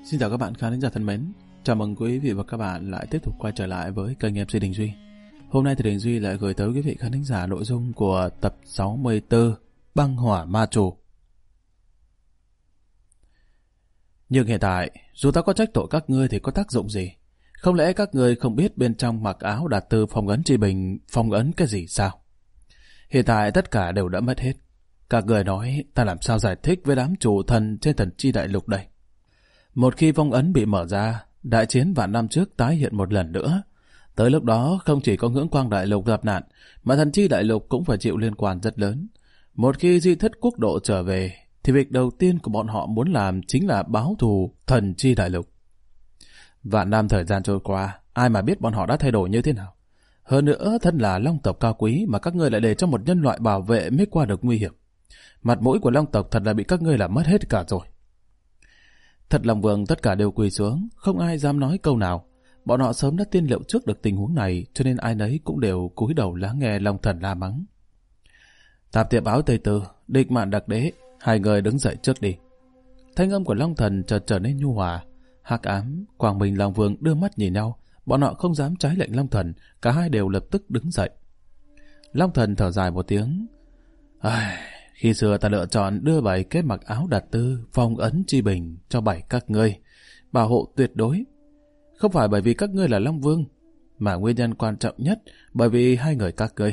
Xin chào các bạn khán giả thân mến. Chào mừng quý vị và các bạn lại tiếp tục quay trở lại với kênh MC Đình Duy. Hôm nay thì Đình Duy lại gửi tới quý vị khán giả nội dung của tập 64 Băng Hỏa Ma Chủ. Nhưng hiện tại, dù ta có trách tội các ngươi thì có tác dụng gì? Không lẽ các ngươi không biết bên trong mặc áo đạt từ phong ấn Tri Bình phong ấn cái gì sao? Hiện tại tất cả đều đã mất hết. Các người nói ta làm sao giải thích với đám chủ thần trên Thần Chi Đại Lục đây? Một khi phong ấn bị mở ra, đại chiến vạn năm trước tái hiện một lần nữa. Tới lúc đó không chỉ có Ngưỡng Quang Đại Lục gặp nạn, mà Thần Chi Đại Lục cũng phải chịu liên quan rất lớn. Một khi Di Thất Quốc độ trở về, thì việc đầu tiên của bọn họ muốn làm chính là báo thù Thần Chi Đại Lục. Vạn năm thời gian trôi qua, ai mà biết bọn họ đã thay đổi như thế nào. Hơn nữa, thân là Long tộc cao quý mà các ngươi lại để cho một nhân loại bảo vệ mới qua được nguy hiểm. Mặt mũi của Long tộc thật là bị các ngươi làm mất hết cả rồi. Thật Long Vương tất cả đều quỳ xuống, không ai dám nói câu nào. Bọn họ sớm đã tiên liệu trước được tình huống này, cho nên ai nấy cũng đều cúi đầu lắng nghe Long Thần la mắng. Tạp Tiệp Áo Tây Tư, Địch Mạn Đặc Đế, hai người đứng dậy trước đi. Thanh âm của Long Thần chợt trở nên nhu hòa. Hắc Ám, Quang Minh, Long Vương đưa mắt nhìn nhau, bọn họ không dám trái lệnh Long Thần, cả hai đều lập tức đứng dậy. Long Thần thở dài một tiếng. Khi xưa ta lựa chọn đưa 7 cái mặc áo đạt tư phong ấn Tri Bình cho 7 các ngươi, bảo hộ tuyệt đối. Không phải bởi vì các ngươi là Long Vương, mà nguyên nhân quan trọng nhất bởi vì hai người các ngươi.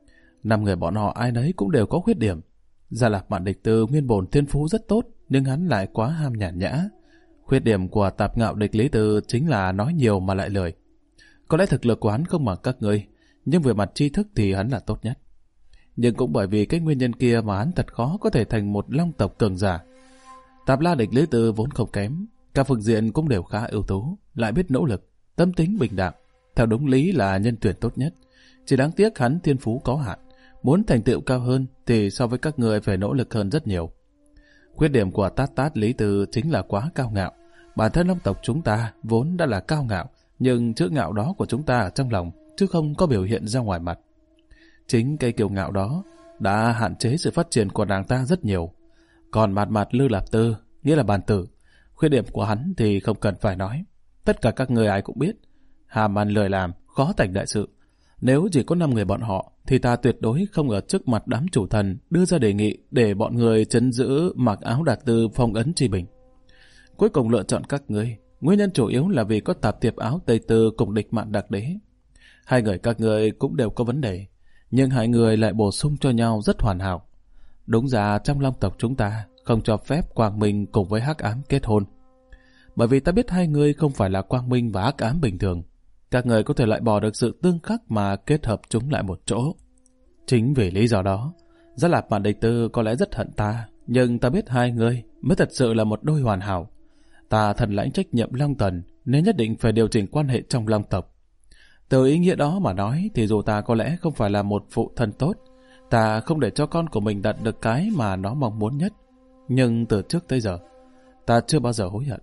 5 người bọn họ ai nấy cũng đều có khuyết điểm. Gia Lạc Mạn Địch Tư nguyên bổn thiên phú rất tốt, nhưng hắn lại quá ham nhàn nhã. Khuyết điểm của Tạp Ngạo Địch Lý Tư chính là nói nhiều mà lại lười. Có lẽ thực lực của hắn không bằng các ngươi, nhưng về mặt tri thức thì hắn là tốt nhất. Nhưng cũng bởi vì cái nguyên nhân kia mà hắn thật khó có thể thành một Long tộc cường giả. Tạp La Địch Lý Tư vốn không kém, các phương diện cũng đều khá ưu tú, lại biết nỗ lực, tâm tính bình đẳng, theo đúng lý là nhân tuyển tốt nhất. Chỉ đáng tiếc hắn thiên phú có hạn, muốn thành tựu cao hơn thì so với các người phải nỗ lực hơn rất nhiều. Khuyết điểm của Tát Lý Tư chính là quá cao ngạo. Bản thân Long tộc chúng ta vốn đã là cao ngạo, nhưng chữ ngạo đó của chúng ta ở trong lòng, chứ không có biểu hiện ra ngoài mặt. Chính cây kiêu ngạo đó đã hạn chế sự phát triển của nàng ta rất nhiều. Còn mặt Lư Lạp Tư, nghĩa là bàn tử, khuyết điểm của hắn thì không cần phải nói. Tất cả các người ai cũng biết, hàm ăn lười làm, khó thành đại sự. Nếu chỉ có 5 người bọn họ, thì ta tuyệt đối không ở trước mặt đám chủ thần đưa ra đề nghị để bọn người trấn giữ mặc áo đạt tư phong ấn Tri Bình. Cuối cùng lựa chọn các ngươi, nguyên nhân chủ yếu là vì có Tạp Tiệp Áo Tây Tư cùng Địch Mạn Đặc Đế. Hai người các ngươi cũng đều có vấn đề, nhưng hai người lại bổ sung cho nhau rất hoàn hảo. Đúng ra trong Long tộc chúng ta không cho phép Quang Minh cùng với Hắc Ám kết hôn. Bởi vì ta biết hai người không phải là Quang Minh và Hắc Ám bình thường. Các người có thể loại bỏ được sự tương khắc mà kết hợp chúng lại một chỗ. Chính vì lý do đó, Gia Lạc Mạn Địch Tư có lẽ rất hận ta, nhưng ta biết hai người mới thật sự là một đôi hoàn hảo. Ta thần lãnh trách nhiệm Long Thần nên nhất định phải điều chỉnh quan hệ trong Long tộc. Từ ý nghĩa đó mà nói thì dù ta có lẽ không phải là một phụ thân tốt, ta không để cho con của mình đạt được cái mà nó mong muốn nhất, nhưng từ trước tới giờ ta chưa bao giờ hối hận.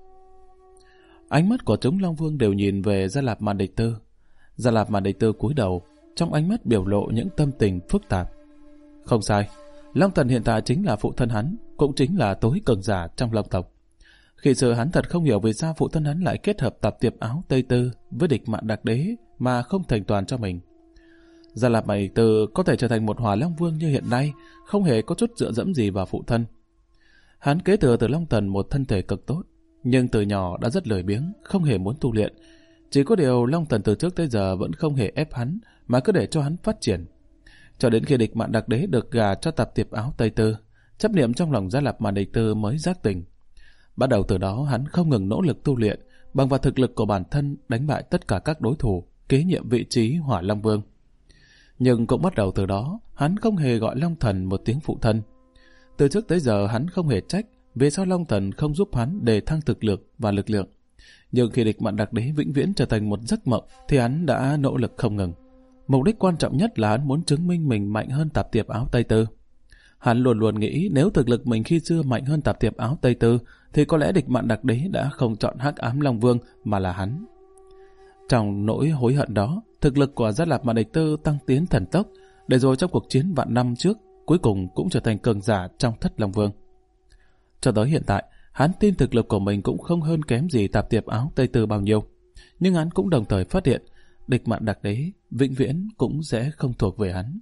Ánh mắt của chúng Long Vương đều nhìn về Gia Lạc Mạn Địch Tư. Gia Lạc Mạn Địch Tư cúi đầu, trong ánh mắt biểu lộ những tâm tình phức tạp. Không sai, Long Thần hiện tại chính là phụ thân hắn, cũng chính là tối cường giả trong Long tộc. Khi xưa hắn thật không hiểu vì sao phụ thân hắn lại kết hợp Tạp Tiệp Áo Tây Tư với Địch Mạn Đặc Đế mà không thành toàn cho mình. Gia Lạc Mạn Địch Tư có thể trở thành một Hỏa Long Vương như hiện nay, không hề có chút dựa dẫm gì vào phụ thân. Hắn kế thừa từ Long Thần một thân thể cực tốt, nhưng từ nhỏ đã rất lười biếng, không hề muốn tu luyện. Chỉ có điều Long Thần từ trước tới giờ vẫn không hề ép hắn, mà cứ để cho hắn phát triển. Cho đến khi Địch Mạn Đặc Đế được gà cho Tạp Tiệp Áo Tây Tư, chấp niệm trong lòng Gia Lạc Mạn Địch Tư mới giác tỉnh. Bắt đầu từ đó hắn không ngừng nỗ lực tu luyện, bằng vào thực lực của bản thân đánh bại tất cả các đối thủ, kế nhiệm vị trí Hỏa Long Vương. Nhưng cũng bắt đầu từ đó, hắn không hề gọi Long Thần một tiếng phụ thân. Từ trước tới giờ hắn không hề trách vì sao Long Thần không giúp hắn để thăng thực lực và lực lượng. Nhưng khi Địch Mạn Đặc Đế vĩnh viễn trở thành một giấc mộng thì hắn đã nỗ lực không ngừng. Mục đích quan trọng nhất là hắn muốn chứng minh mình mạnh hơn Tạp Tiệp Áo Tây Tư. Hắn luôn luôn nghĩ nếu thực lực mình khi xưa mạnh hơn Tạp Tiệp Áo Tây Tư thì có lẽ Địch Mạn Đặc Đế đã không chọn Hắc Ám Long Vương mà là hắn. Trong nỗi hối hận đó, thực lực của Gia Lạc Mạn Địch Tư tăng tiến thần tốc, để rồi trong cuộc chiến vạn năm trước, cuối cùng cũng trở thành cường giả trong Thất Long Vương. Cho tới hiện tại, Hắn tin thực lực của mình cũng không hơn kém gì tạp tiệp áo Tây Tư bao nhiêu. Nhưng hắn cũng đồng thời phát hiện địch mạn đặc đế vĩnh viễn cũng sẽ không thuộc về hắn.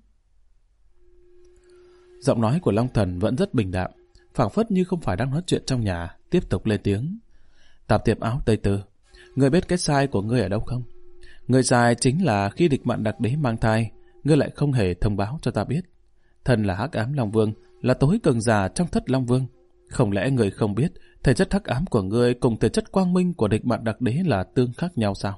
Giọng nói của Long Thần vẫn rất bình đạm, phảng phất như không phải đang nói chuyện trong nhà, tiếp tục lên tiếng. Tạp tiệp áo Tây Tư, ngươi biết cái sai của ngươi ở đâu không? Ngươi sai chính là khi địch mạn đặc đế mang thai, ngươi lại không hề thông báo cho ta biết. Thần là hắc ám Long Vương, là tối cường giả trong thất Long Vương. Không lẽ ngươi không biết thể chất hắc ám của ngươi cùng thể chất quang minh của địch mạn đặc đế là tương khắc nhau sao?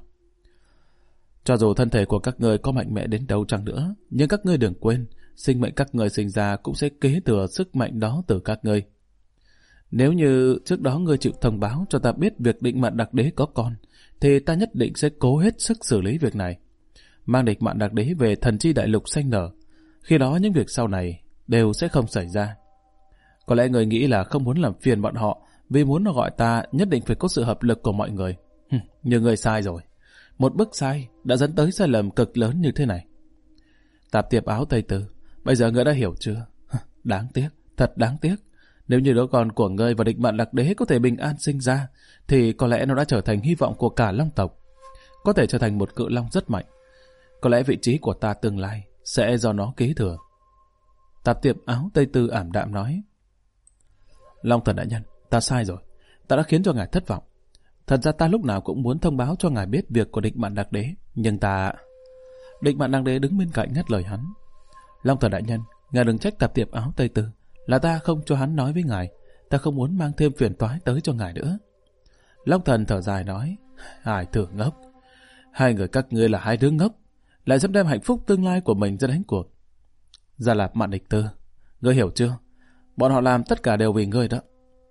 Cho dù thân thể của các ngươi có mạnh mẽ đến đâu chăng nữa, nhưng các ngươi đừng quên, sinh mệnh các ngươi sinh ra cũng sẽ kế thừa sức mạnh đó từ các ngươi. Nếu như trước đó ngươi chịu thông báo cho ta biết việc địch mạn đặc đế có con, thì ta nhất định sẽ cố hết sức xử lý việc này. Mang địch mạn đặc đế về thần chi đại lục sanh nở. Khi đó những việc sau này đều sẽ không xảy ra. Có lẽ người nghĩ là không muốn làm phiền bọn họ, vì muốn gọi ta nhất định phải có sự hợp lực của mọi người. Nhưng người sai rồi. Một bước sai đã dẫn tới sai lầm cực lớn như thế này. Tạp tiệp áo Tây Tư, bây giờ ngươi đã hiểu chưa? Đáng tiếc, thật đáng tiếc. Nếu như đứa con của ngươi và địch mạn đặc đế có thể bình an sinh ra, thì có lẽ nó đã trở thành hy vọng của cả Long tộc. Có thể trở thành một cự long rất mạnh. Có lẽ vị trí của ta tương lai sẽ do nó kế thừa. Tạp tiệp áo Tây Tư ảm đạm nói. Long Thần đại nhân, ta sai rồi. Ta đã khiến cho ngài thất vọng. Thật ra ta lúc nào cũng muốn thông báo cho ngài biết việc của địch mạn đặc đế. Nhưng ta... Địch mạn đặc đế đứng bên cạnh ngắt lời hắn. Long Thần đại nhân, ngài đừng trách tạp tiệp áo Tây Tư. Là ta không cho hắn nói với ngài. Ta không muốn mang thêm phiền toái tới cho ngài nữa. Long Thần thở dài nói. Ai thử ngốc. Hai người các ngươi là hai đứa ngốc, lại dám đem hạnh phúc tương lai của mình ra đánh cuộc. Gia Lạp Mạn Địch Tư, ngươi hiểu chưa? Bọn họ làm tất cả đều vì ngươi đó.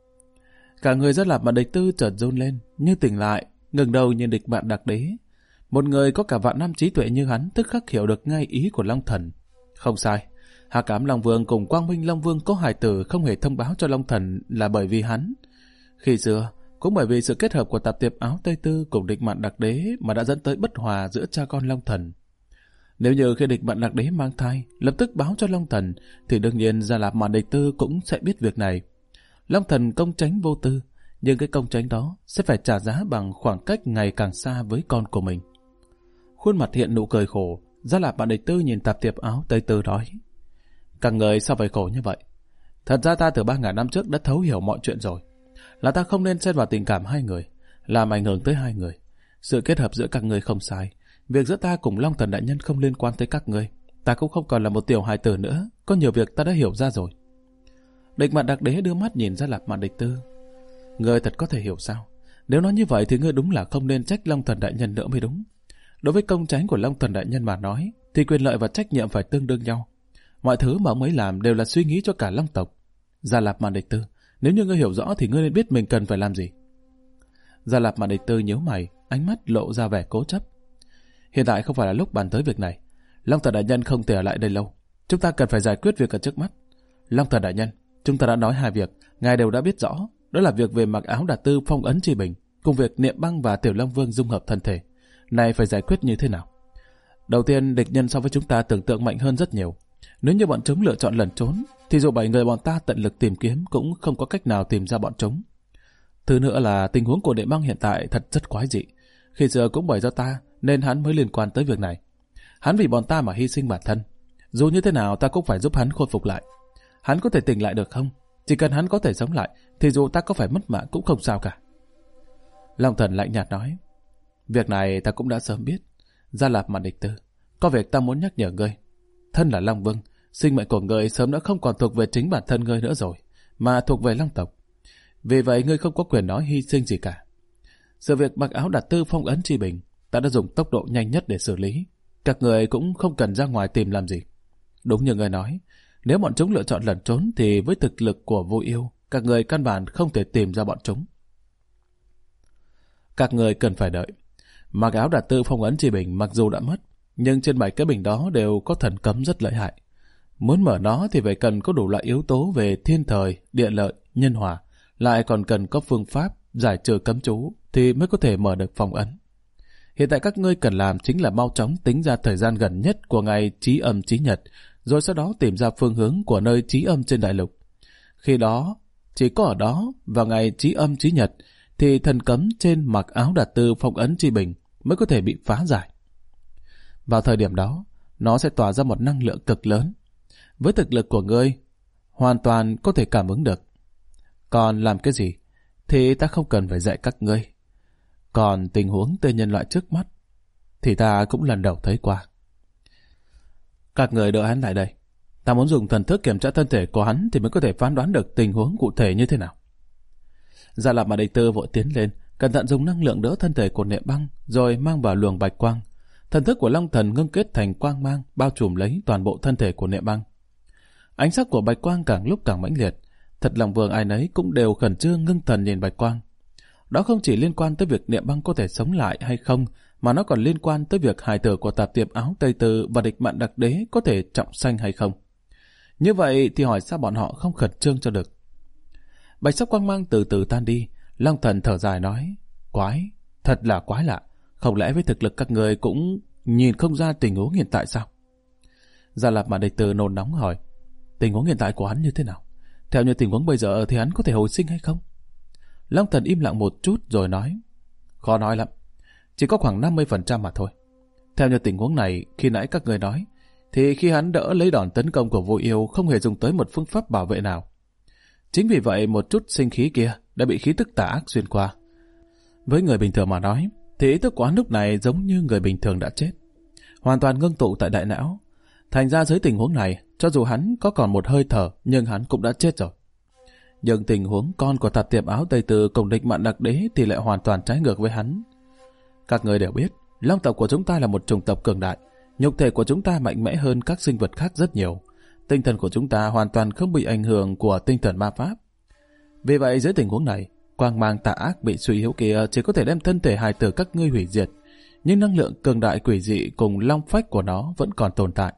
Cả người Gia Lạp Mạn Địch Tư chợt run lên, như tỉnh lại, ngẩng đầu nhìn địch mạn đặc đế. Một người có cả vạn năm trí tuệ như hắn tức khắc hiểu được ngay ý của Long Thần. Không sai, Hắc Ám Long Vương cùng Quang Minh Long Vương có hài tử không hề thông báo cho Long Thần là bởi vì hắn. Khi xưa, cũng bởi vì sự kết hợp của tạp tiệp áo Tây Tư cùng địch mạn đặc đế mà đã dẫn tới bất hòa giữa cha con Long Thần. Nếu như khi địch mạn đặc đế mang thai, lập tức báo cho Long Thần, thì đương nhiên Gia Lạp Mạn Địch Tư cũng sẽ biết việc này. Long Thần công tránh vô tư, nhưng cái công tránh đó sẽ phải trả giá bằng khoảng cách ngày càng xa với con của mình. Khuôn mặt hiện nụ cười khổ, Gia Lạp Mạn Địch Tư nhìn tạp tiệp áo Tây Tư nói. Các người sao phải khổ như vậy? Thật ra ta từ 3.000 năm trước đã thấu hiểu mọi chuyện rồi. Là ta không nên xen vào tình cảm hai người, làm ảnh hưởng tới hai người. Sự kết hợp giữa các người không sai. Việc giữa ta cùng Long Thần đại nhân không liên quan tới các ngươi. Ta cũng không còn là một tiểu hài tử nữa. Có nhiều việc ta đã hiểu ra rồi. Địch mạn đặc đế đưa mắt nhìn Gia Lạp Mạn Địch Tư. Ngươi thật có thể hiểu sao? Nếu nói như vậy thì ngươi đúng là không nên trách Long Thần đại nhân nữa mới đúng. Đối với công tránh của Long Thần đại nhân mà nói, thì quyền lợi và trách nhiệm phải tương đương nhau. Mọi thứ mà ông ấy làm đều là suy nghĩ cho cả Long tộc. Gia Lạp Mạn Địch Tư, nếu như ngươi hiểu rõ thì ngươi nên biết mình cần phải làm gì. Gia Lạp Mạn Địch Tư nhíu mày, ánh mắt lộ ra vẻ cố chấp. Hiện tại không phải là lúc bàn tới việc này. Long Thần đại nhân không thể ở lại đây lâu. Chúng ta cần phải giải quyết việc ở trước mắt. Long Thần đại nhân, chúng ta đã nói hai việc, ngài đều đã biết rõ. Đó là việc về mặc áo đạt tư phong ấn chi bình, cùng việc Niệm Băng và Tiểu Long Vương dung hợp thân thể. Này phải giải quyết như thế nào? Đầu tiên, địch nhân so với chúng ta tưởng tượng mạnh hơn rất nhiều. Nếu như bọn chúng lựa chọn lẩn trốn, thì dù 7 người bọn ta tận lực tìm kiếm cũng không có cách nào tìm ra bọn chúng. Thứ nữa là tình huống của Niệm Băng hiện tại thật rất quái dị. Khi xưa cũng bởi do ta nên hắn mới liên quan tới việc này. Hắn vì bọn ta mà hy sinh bản thân. Dù như thế nào ta cũng phải giúp hắn khôi phục lại. Hắn có thể tỉnh lại được không? Chỉ cần hắn có thể sống lại thì dù ta có phải mất mạng cũng không sao cả. Long Thần lạnh nhạt nói. Việc này ta cũng đã sớm biết. Gia Lạp Mạn Địch Tư, có việc ta muốn nhắc nhở ngươi. Thân là Long Vương, sinh mệnh của ngươi sớm đã không còn thuộc về chính bản thân ngươi nữa rồi, mà thuộc về Long tộc. Vì vậy ngươi không có quyền nói hy sinh gì cả. Sự việc mặc áo đạt tư phong ấn chi bình, ta đã dùng tốc độ nhanh nhất để xử lý. Các người cũng không cần ra ngoài tìm làm gì. Đúng như ngươi nói, nếu bọn chúng lựa chọn lẩn trốn thì với thực lực của Vô Yêu, các người căn bản không thể tìm ra bọn chúng. Các người cần phải đợi. Mặc áo đạt tư phong ấn chi bình mặc dù đã mất, nhưng trên 7 cái bình đó đều có thần cấm rất lợi hại. Muốn mở nó thì phải cần có đủ loại yếu tố về thiên thời, địa lợi, nhân hòa, lại còn cần có phương pháp giải trừ cấm chú thì mới có thể mở được phong ấn. Hiện tại các ngươi cần làm chính là mau chóng tính ra thời gian gần nhất của ngày chí âm chí nhật, rồi sau đó tìm ra phương hướng của nơi chí âm trên đại lục. Khi đó, Chỉ có ở đó, vào ngày chí âm chí nhật, thì thần cấm trên mặc áo đạt tư phong ấn chi bình mới có thể bị phá giải. Vào thời điểm đó, nó sẽ tỏa ra một năng lượng cực lớn. Với thực lực của ngươi, hoàn toàn có thể cảm ứng được. Còn làm cái gì, thì ta không cần phải dạy các ngươi. Còn tình huống tên nhân loại trước mắt, thì ta cũng lần đầu thấy qua. Các người đợi hắn lại đây. Ta muốn dùng thần thức kiểm tra thân thể của hắn thì mới có thể phán đoán được tình huống cụ thể như thế nào. Gia Lạp mà Địch Tư vội tiến lên, cẩn thận dùng năng lượng đỡ thân thể của Niệm Băng, rồi mang vào luồng bạch quang. Thần thức của Long Thần ngưng kết thành quang mang, bao trùm lấy toàn bộ thân thể của Niệm Băng. Ánh sắc của bạch quang càng lúc càng mãnh liệt. Thật lòng Vương ai nấy cũng đều khẩn trương ngưng thần nhìn bạch quang. Đó không chỉ liên quan tới việc Niệm Băng có thể sống lại hay không, mà nó còn liên quan tới việc hài tử của Tạp Tiệp Áo Tây Tư và Địch Mạn Đặc Đế có thể trọng sanh hay không. Như vậy thì hỏi sao bọn họ không khẩn trương cho được. Bạch sắc quang mang từ từ tan đi. Long Thần thở dài nói, quái, thật là quái lạ. Không lẽ với thực lực các người cũng nhìn không ra tình huống hiện tại sao? Gia Lạp mà Địch Tư nôn nóng hỏi, tình huống hiện tại của hắn như thế nào? Theo như tình huống bây giờ thì hắn có thể hồi sinh hay không? Long Thần im lặng một chút rồi nói, khó nói lắm, chỉ có khoảng 50% mà thôi. Theo như tình huống này, khi nãy các người nói, thì khi hắn đỡ lấy đòn tấn công của Vô Yêu không hề dùng tới một phương pháp bảo vệ nào. Chính vì vậy một chút sinh khí kia đã bị khí tức tà ác xuyên qua. Với người bình thường mà nói, thì ý thức của hắn lúc này giống như người bình thường đã chết, hoàn toàn ngưng tụ tại đại não. Thành ra dưới tình huống này, cho dù hắn có còn một hơi thở, nhưng hắn cũng đã chết rồi. Nhưng tình huống con của Tạp Tiệp Áo Tây Tư cùng Địch Mạn Đặc Đế thì lại hoàn toàn trái ngược với hắn. Các người đều biết, Long tộc của chúng ta là một chủng tộc cường đại, nhục thể của chúng ta mạnh mẽ hơn các sinh vật khác rất nhiều. Tinh thần của chúng ta hoàn toàn không bị ảnh hưởng của tinh thần ma pháp. Vì vậy dưới tình huống này, quang mang tà ác bị suy yếu kia chỉ có thể đem thân thể hài tử các ngươi hủy diệt, nhưng năng lượng cường đại quỷ dị cùng long phách của nó vẫn còn tồn tại.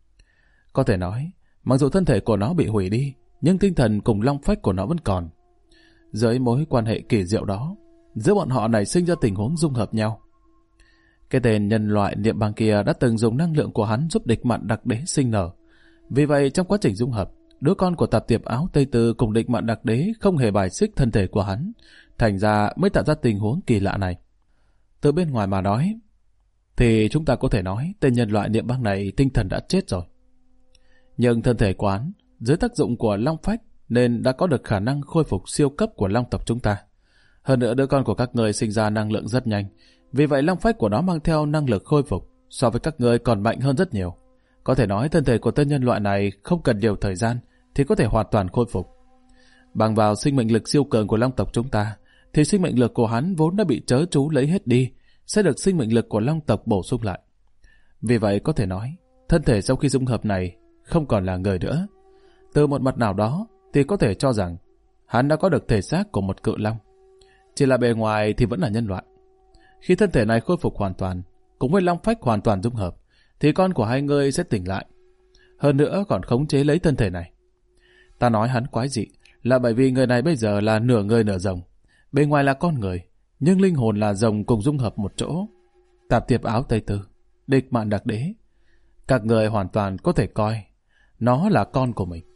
Có thể nói, mặc dù thân thể của nó bị hủy đi, nhưng tinh thần cùng long phách của nó vẫn còn. Dưới mối quan hệ kỳ diệu đó, giữa bọn họ nảy sinh ra tình huống dung hợp nhau. Cái tên nhân loại Niệm Băng kia đã từng dùng năng lượng của hắn giúp Địch Mạn Đặc Đế sinh nở. Vì vậy trong quá trình dung hợp, đứa con của Tạp Tiệp Áo Tây Tư cùng Địch Mạn Đặc Đế không hề bài xích thân thể của hắn, thành ra mới tạo ra tình huống kỳ lạ này. Từ bên ngoài mà nói, thì chúng ta có thể nói tên nhân loại Niệm Băng này tinh thần đã chết rồi. Nhưng thân thể của hắn, dưới tác dụng của long phách nên đã có được khả năng khôi phục siêu cấp của long tộc chúng ta. Hơn nữa đứa con của các người sinh ra năng lượng rất nhanh, vì vậy long phách của nó mang theo năng lực khôi phục so với các người còn mạnh hơn rất nhiều. Có thể nói thân thể của tên nhân loại này không cần nhiều thời gian thì có thể hoàn toàn khôi phục. Bằng vào sinh mệnh lực siêu cường của long tộc chúng ta, thì sinh mệnh lực của hắn vốn đã bị trớ trú lấy hết đi, sẽ được sinh mệnh lực của long tộc bổ sung lại. Vì vậy có thể nói, thân thể sau khi dung hợp này không còn là người nữa. Từ một mặt nào đó thì có thể cho rằng hắn đã có được thể xác của một cự long. Chỉ là bề ngoài thì vẫn là nhân loại. Khi thân thể này khôi phục hoàn toàn, cùng với long phách hoàn toàn dung hợp, thì con của hai người sẽ tỉnh lại. Hơn nữa còn khống chế lấy thân thể này. Ta nói hắn quái dị là bởi vì người này bây giờ là nửa người nửa rồng. Bề ngoài là con người, nhưng linh hồn là rồng cùng dung hợp một chỗ. Tạp Tiệp Áo Tây Tư, Địch Mạn Đặc Đế, các người hoàn toàn có thể coi nó là con của mình.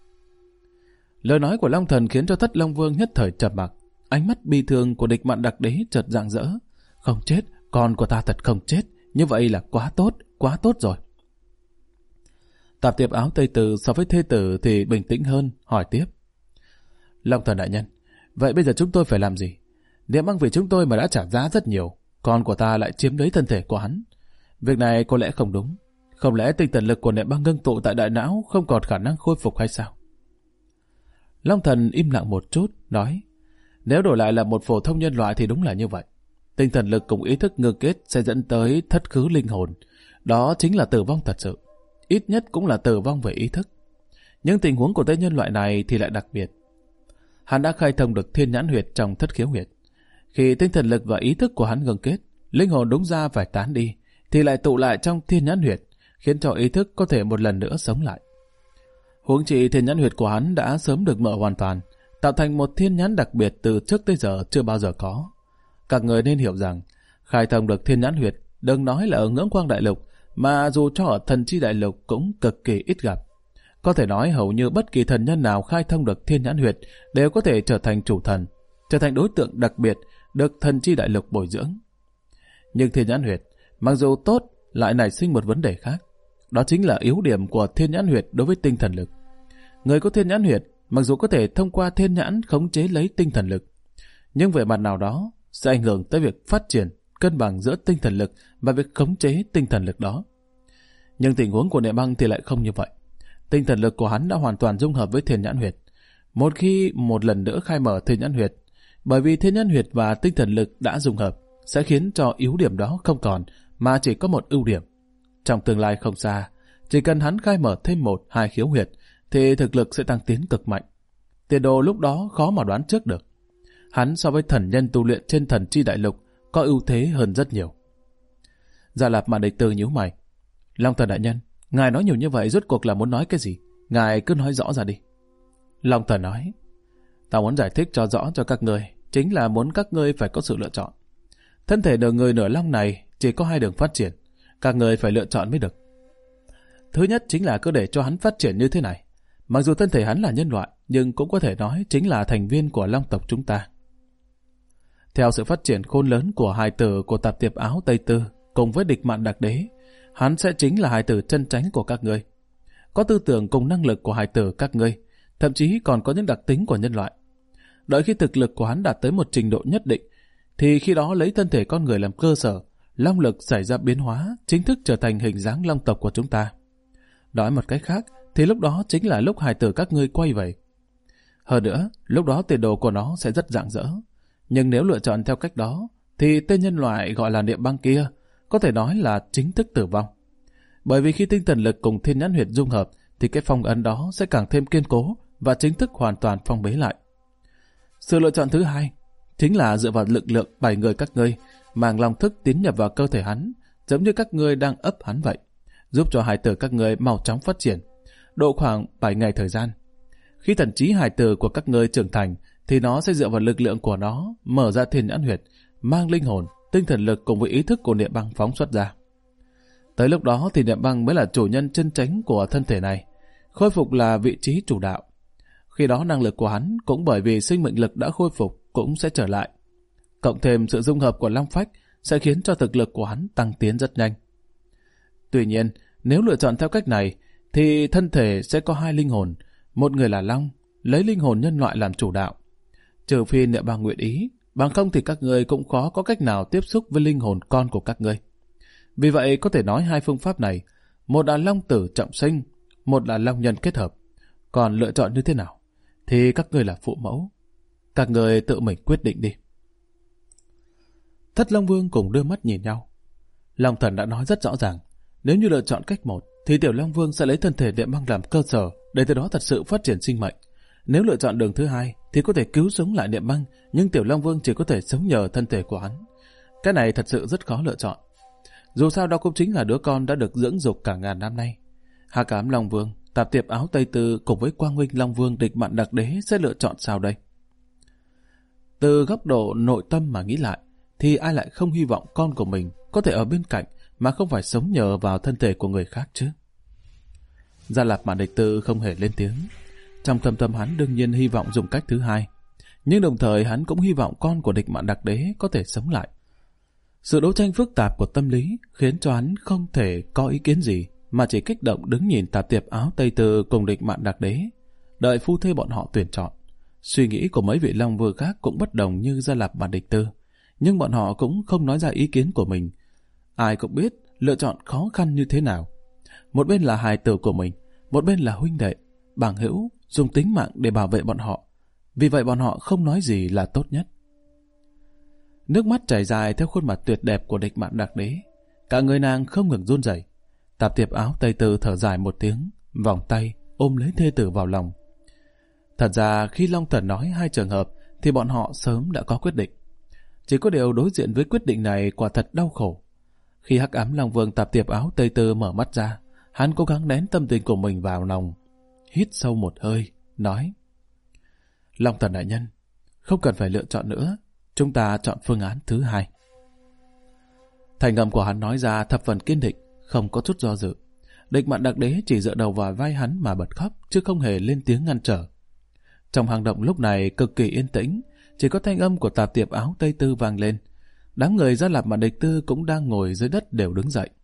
Lời nói của Long Thần khiến cho Thất Long Vương nhất thời trầm mặc. Ánh mắt bi thương của Địch Mạn Đặc Đế chợt rạng rỡ. Không chết, con của ta thật không chết. Như vậy là quá tốt rồi. Tạp Tiệp Áo Tây Tư so với thê tử thì bình tĩnh hơn, hỏi tiếp. Long Thần đại nhân, vậy bây giờ chúng tôi phải làm gì? Niệm Băng vì chúng tôi mà đã trả giá rất nhiều, con của ta lại chiếm lấy thân thể của hắn. Việc này có lẽ không đúng. Không lẽ tinh thần lực của Niệm Băng ngưng tụ tại đại não không còn khả năng khôi phục hay sao? Long Thần im lặng một chút, nói, nếu đổi lại là một phổ thông nhân loại thì đúng là như vậy. Tinh thần lực cùng ý thức ngưng kết sẽ dẫn tới thất khứ linh hồn. Đó chính là tử vong thật sự. Ít nhất cũng là tử vong về ý thức. Nhưng tình huống của tên nhân loại này thì lại đặc biệt. Hắn đã khai thông được thiên nhãn huyệt trong thất khiếu huyệt. Khi tinh thần lực và ý thức của hắn ngưng kết, linh hồn đúng ra phải tán đi, thì lại tụ lại trong thiên nhãn huyệt, khiến cho ý thức có thể một lần nữa sống lại. Huống chi thiên nhãn huyệt của hắn đã sớm được mở hoàn toàn, tạo thành một thiên nhãn đặc biệt từ trước tới giờ chưa bao giờ có. Các người nên hiểu rằng, khai thông được thiên nhãn huyệt, đừng nói là ở Ngưỡng Quang Đại Lục, mà dù cho ở Thần Chi Đại Lục cũng cực kỳ ít gặp. Có thể nói hầu như bất kỳ thần nhân nào khai thông được thiên nhãn huyệt đều có thể trở thành chủ thần, trở thành đối tượng đặc biệt được thần chi đại lục bồi dưỡng. Nhưng thiên nhãn huyệt, mặc dù tốt, lại nảy sinh một vấn đề khác. Đó chính là yếu điểm của thiên nhãn huyệt đối với tinh thần lực. Người có thiên nhãn huyệt, mặc dù có thể thông qua thiên nhãn khống chế lấy tinh thần lực, nhưng về mặt nào đó sẽ ảnh hưởng tới việc phát triển, cân bằng giữa tinh thần lực và việc khống chế tinh thần lực đó. Nhưng tình huống của Niệm Băng thì lại không như vậy. Tinh thần lực của hắn đã hoàn toàn dung hợp với thiên nhãn huyệt. Một khi một lần nữa khai mở thiên nhãn huyệt, bởi vì thiên nhãn huyệt và tinh thần lực đã dung hợp, sẽ khiến cho yếu điểm đó không còn, mà chỉ có một ưu điểm. Trong tương lai không xa, chỉ cần hắn khai mở thêm 1-2 khiếu huyệt, thì thực lực sẽ tăng tiến cực mạnh. Tiền đồ lúc đó khó mà đoán trước được. Hắn so với thần nhân tu luyện trên thần chi đại lục có ưu thế hơn rất nhiều. Gia Lạp Mạn Địch Tư nhíu mày. Long Thần đại nhân, ngài nói nhiều như vậy rốt cuộc là muốn nói cái gì? Ngài cứ nói rõ ra đi. Long Thần nói, ta muốn giải thích cho rõ cho các ngươi, chính là muốn các ngươi phải có sự lựa chọn. Thân thể nửa người nửa long này chỉ có 2 đường phát triển, các ngươi phải lựa chọn mới được. Thứ nhất chính là cứ để cho hắn phát triển như thế này. Mặc dù thân thể hắn là nhân loại, nhưng cũng có thể nói chính là thành viên của long tộc chúng ta. Theo sự phát triển khôn lớn của hài tử của Tạp Tiệp Áo Tây Tư cùng với Địch Mạn Đặc Đế, hắn sẽ chính là hài tử chân chánh của các ngươi. Có tư tưởng cùng năng lực của hài tử các ngươi, thậm chí còn có những đặc tính của nhân loại. Đợi khi thực lực của hắn đạt tới một trình độ nhất định, thì khi đó lấy thân thể con người làm cơ sở, long lực xảy ra biến hóa, chính thức trở thành hình dáng long tộc của chúng ta. Nói một cách khác, thì lúc đó chính là lúc hài tử các ngươi quay về. Hơn nữa, lúc đó tiền đồ của nó sẽ rất rạng rỡ. Nhưng nếu lựa chọn theo cách đó, thì tên nhân loại gọi là Niệm Băng kia có thể nói là chính thức tử vong. Bởi vì khi tinh thần lực cùng thiên nhãn huyệt dung hợp, thì cái phong ấn đó sẽ càng thêm kiên cố và chính thức hoàn toàn phong bế lại. Sự lựa chọn thứ hai chính là dựa vào lực lượng 7 người các ngươi, mang long thức tiến nhập vào cơ thể hắn, giống như các ngươi đang ấp hắn vậy, giúp cho hài tử các ngươi mau chóng phát triển. Độ khoảng 7 ngày thời gian. Khi thần trí hài tử của các ngươi trưởng thành, thì nó sẽ dựa vào lực lượng của nó mở ra thiên nhãn huyệt, mang linh hồn, tinh thần lực cùng với ý thức của Niệm Băng phóng xuất ra. Tới lúc đó thì Niệm Băng mới là chủ nhân chân chánh của thân thể này, khôi phục là vị trí chủ đạo. Khi đó năng lực của hắn cũng bởi vì sinh mệnh lực đã khôi phục cũng sẽ trở lại. Cộng thêm sự dung hợp của long phách sẽ khiến cho thực lực của hắn tăng tiến rất nhanh. Tuy nhiên, nếu lựa chọn theo cách này, thì thân thể sẽ có 2 linh hồn, một người là long, lấy linh hồn nhân loại làm chủ đạo. Trừ phi Niệm Băng nguyện ý, bằng không thì các ngươi cũng khó có cách nào tiếp xúc với linh hồn con của các ngươi. Vì vậy có thể nói 2 phương pháp này, một là long tử trọng sinh, một là long nhân kết hợp. Còn lựa chọn như thế nào, thì các ngươi là phụ mẫu. Các ngươi tự mình quyết định đi. Thất Long Vương cùng đưa mắt nhìn nhau. Long Thần đã nói rất rõ ràng, nếu như lựa chọn cách một, thì Tiểu Long Vương sẽ lấy thân thể Niệm Băng làm cơ sở để từ đó thật sự phát triển sinh mệnh. Nếu lựa chọn đường thứ hai, thì có thể cứu sống lại Niệm Băng, nhưng Tiểu Long Vương chỉ có thể sống nhờ thân thể của hắn. Cái này thật sự rất khó lựa chọn. Dù sao đó cũng chính là đứa con đã được dưỡng dục cả ngàn năm nay. Hắc Ám Long Vương, Tạp Tiệp Áo Tây Tư cùng với Quang Minh Long Vương, Địch Mạn Đặc Đế sẽ lựa chọn sao đây? Từ góc độ nội tâm mà nghĩ lại, thì ai lại không hy vọng con của mình có thể ở bên cạnh mà không phải sống nhờ vào thân thể của người khác chứ? Gia Lạp Mạn Địch Tư không hề lên tiếng. Trong thâm tâm hắn đương nhiên hy vọng dùng cách thứ hai, nhưng đồng thời hắn cũng hy vọng con của Địch Mạn Đặc Đế có thể sống lại. Sự đấu tranh phức tạp của tâm lý khiến cho hắn không thể có ý kiến gì, mà chỉ kích động đứng nhìn Tạp Tiệp Áo Tây Tư cùng Địch Mạn Đặc Đế, đợi phu thê bọn họ tuyển chọn. Suy nghĩ của mấy vị Long Vương khác cũng bất đồng như Gia Lạp Mạn Địch Tư, nhưng bọn họ cũng không nói ra ý kiến của mình. Ai cũng biết lựa chọn khó khăn như thế nào. Một bên là hài tử của mình, một bên là huynh đệ, bằng hữu, dùng tính mạng để bảo vệ bọn họ. Vì vậy bọn họ không nói gì là tốt nhất. Nước mắt chảy dài theo khuôn mặt tuyệt đẹp của Địch Mạn Đặc Đế. Cả người nàng không ngừng run rẩy. Tạp Tiệp Áo Tây Tư thở dài một tiếng, vòng tay ôm lấy thê tử vào lòng. Thật ra khi Long Thần nói 2 trường hợp thì bọn họ sớm đã có quyết định. Chỉ có điều đối diện với quyết định này quả thật đau khổ. Khi Hắc Ám Long Vương Tạp Tiệp Áo Tây Tư mở mắt ra, hắn cố gắng nén tâm tình của mình vào lòng, hít sâu một hơi, nói: Long Thần đại nhân, không cần phải lựa chọn nữa, chúng ta chọn phương án thứ 2. Thành âm của hắn nói ra thập phần kiên định, không có chút do dự. Địch Mạn Đặc Đế chỉ dựa đầu vào vai hắn mà bật khóc, chứ không hề lên tiếng ngăn trở. Trong hang động lúc này cực kỳ yên tĩnh, chỉ có thanh âm của Tạp Tiệp Áo Tây Tư vang lên. Đám người Gia Lạp Mạn Địch Tư cũng đang ngồi dưới đất đều đứng dậy.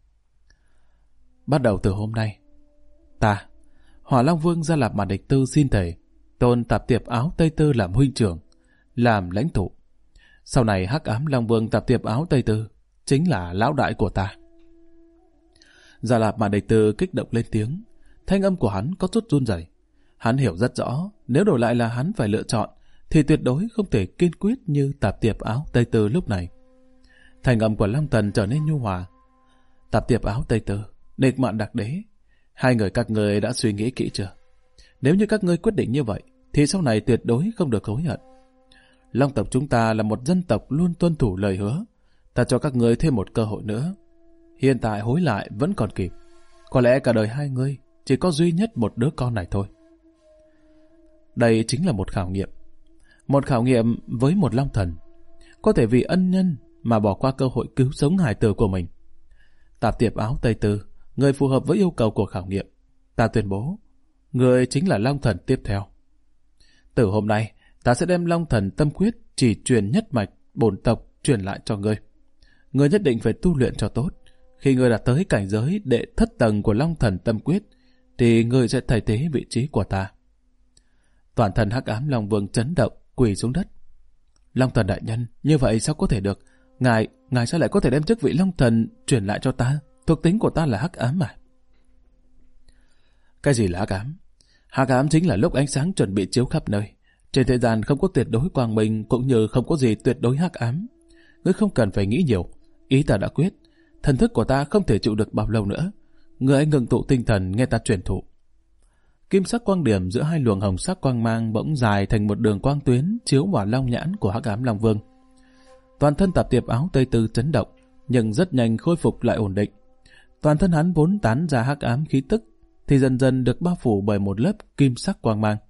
Bắt đầu từ hôm nay, ta, Hỏa Long Vương Gia Lạp Mạn Địch Tư xin thề tôn Tạp Tiệp Áo Tây Tư làm huynh trưởng, làm lãnh tụ. Sau này Hắc Ám Long Vương Tạp Tiệp Áo Tây Tư chính là lão đại của ta. Gia Lạp Mạn Địch Tư kích động lên tiếng, thanh âm của hắn có chút run rẩy. Hắn hiểu rất rõ, nếu đổi lại là hắn phải lựa chọn, thì tuyệt đối không thể kiên quyết như Tạp Tiệp Áo Tây Tư lúc này. Thanh âm của Long Thần trở nên nhu hòa. Tạp Tiệp Áo Tây Tư, Địch Mạn Đặc Đế, hai người các ngươi đã suy nghĩ kỹ chưa? Nếu như các ngươi quyết định như vậy, thì sau này tuyệt đối không được hối hận. Long tộc chúng ta là một dân tộc luôn tuân thủ lời hứa. Ta cho các ngươi thêm một cơ hội nữa. Hiện tại hối lại vẫn còn kịp. Có lẽ cả đời hai ngươi chỉ có duy nhất một đứa con này thôi. Đây chính là một khảo nghiệm. Một khảo nghiệm với một Long Thần. Có thể vì ân nhân mà bỏ qua cơ hội cứu sống hài tử của mình. Tạp Tiệp Áo Tây Tư, người phù hợp với yêu cầu của khảo nghiệm. Ta tuyên bố, người chính là Long Thần tiếp theo. Từ hôm nay, ta sẽ đem Long Thần tâm quyết chỉ truyền nhất mạch bổn tộc truyền lại cho ngươi. Ngươi nhất định phải tu luyện cho tốt. Khi ngươi đạt tới cảnh giới đệ thất tầng của Long Thần tâm quyết, thì ngươi sẽ thay thế vị trí của ta. Toàn thân Hắc Ám Long Vương chấn động, quỳ xuống đất. Long Thần đại nhân, như vậy sao có thể được? Ngài sao lại có thể đem chức vị Long Thần truyền lại cho ta? Thuộc tính của ta là hắc ám mà. Cái gì là hắc ám? Hắc ám chính là lúc ánh sáng chuẩn bị chiếu khắp nơi. Trên thế gian không có tuyệt đối quang minh, cũng như không có gì tuyệt đối hắc ám. Ngươi không cần phải nghĩ nhiều. Ý ta đã quyết. Thần thức của ta không thể chịu được bao lâu nữa. Ngươi hãy ngừng tụ tinh thần nghe ta truyền thụ. Kim sắc quang điểm giữa hai luồng hồng sắc quang mang bỗng dài thành một đường quang tuyến chiếu vào long nhãn của Hắc Ám Long Vương. Toàn thân Tạp Tiệp Áo Tây Tư chấn động, nhưng rất nhanh khôi phục lại ổn định. Toàn thân hắn vốn tán ra hắc ám khí tức, thì dần dần được bao phủ bởi một lớp kim sắc quang mang.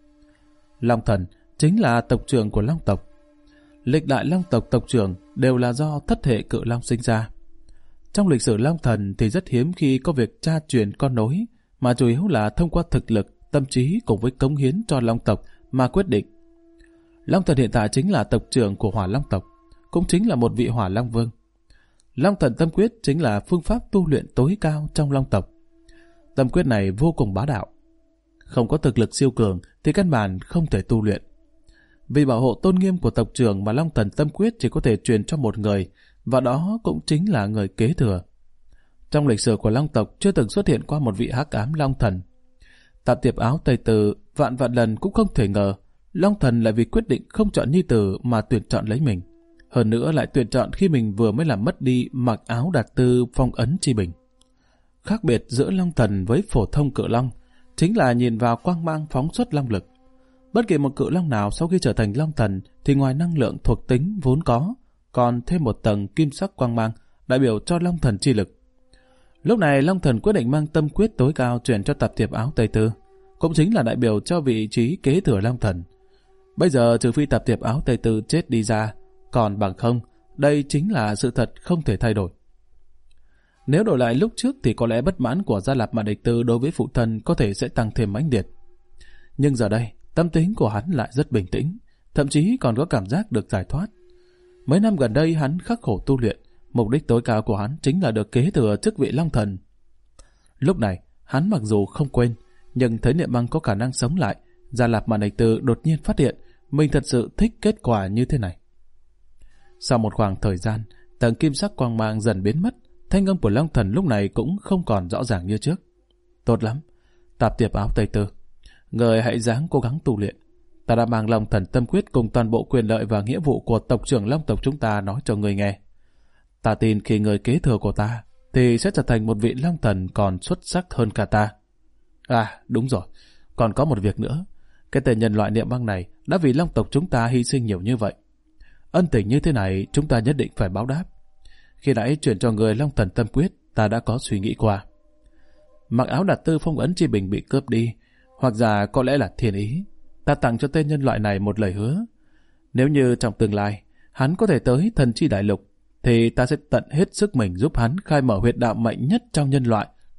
Long Thần chính là tộc trưởng của Long tộc. Lịch đại Long tộc tộc trưởng đều là do thất hệ cự long sinh ra. Trong lịch sử Long Thần thì rất hiếm khi có việc cha truyền con nối, mà chủ yếu là thông qua thực lực, tâm trí cùng với cống hiến cho Long tộc mà quyết định. Long Thần hiện tại chính là tộc trưởng của Hỏa Long tộc, cũng chính là một vị Hỏa Long Vương. Long Thần tâm quyết chính là phương pháp tu luyện tối cao trong Long tộc. Tâm quyết này vô cùng bá đạo. Không có thực lực siêu cường thì căn bản không thể tu luyện. Vì bảo hộ tôn nghiêm của tộc trưởng mà Long Thần tâm quyết chỉ có thể truyền cho một người, và đó cũng chính là người kế thừa. Trong lịch sử của Long tộc chưa từng xuất hiện qua một vị hắc ám Long Thần. Tạp Tiệp Áo Tây Tư vạn lần cũng không thể ngờ Long Thần lại vì quyết định không chọn nhi tử mà tuyển chọn lấy mình. Hơn nữa lại tuyển chọn khi mình vừa mới làm mất đi mặc áo đạt tư phong ấn chi bình. Khác biệt giữa Long Thần với phổ thông cự long chính là nhìn vào quang mang phóng xuất long lực. Bất kỳ một cự long nào sau khi trở thành Long Thần thì ngoài năng lượng thuộc tính vốn có, còn thêm một tầng kim sắc quang mang đại biểu cho Long Thần chi lực. Lúc này Long Thần quyết định mang tâm quyết tối cao chuyển cho Tạp Tiệp Áo Tây Tư, cũng chính là đại biểu cho vị trí kế thừa Long Thần. Bây giờ trừ phi Tạp Tiệp Áo Tây Tư chết đi ra, còn bằng không, đây chính là sự thật không thể thay đổi. Nếu đổi lại lúc trước thì có lẽ bất mãn của Gia Lạp Mạn Địch Tư đối với phụ thân có thể sẽ tăng thêm mãnh liệt. Nhưng giờ đây, tâm tính của hắn lại rất bình tĩnh, thậm chí còn có cảm giác được giải thoát. Mấy năm gần đây hắn khắc khổ tu luyện, mục đích tối cao của hắn chính là được kế thừa chức vị Long Thần. Lúc này, hắn mặc dù không quên, nhưng thấy Niệm Băng có khả năng sống lại, Gia Lạp Mạn Địch Tư đột nhiên phát hiện mình thật sự thích kết quả như thế này. Sau một khoảng thời gian, tầng kim sắc quang mang dần biến mất, thanh âm của Long Thần lúc này cũng không còn rõ ràng như trước. Tốt lắm, Tạp Tiệp Áo Tây Tư, người hãy ráng cố gắng tu luyện. Ta đã mang Long Thần tâm quyết cùng toàn bộ quyền lợi và nghĩa vụ của tộc trưởng Long tộc chúng ta nói cho người nghe. Ta tin khi người kế thừa của ta thì sẽ trở thành một vị Long Thần còn xuất sắc hơn cả ta. À, đúng rồi, còn có một việc nữa. Cái tên nhân loại Niệm Băng này đã vì Long tộc chúng ta hy sinh nhiều như vậy. Ân tình như thế này chúng ta nhất định phải báo đáp. Khi nãy chuyển cho người Long Thần tâm quyết, ta đã có suy nghĩ qua. Mặc áo đạt tư phong ấn chi bình bị cướp đi, hoặc giả có lẽ là thiên ý. Ta tặng cho tên nhân loại này một lời hứa. Nếu như trong tương lai hắn có thể tới thần chi đại lục, thì ta sẽ tận hết sức mình giúp hắn khai mở huyệt đạo mạnh nhất trong nhân loại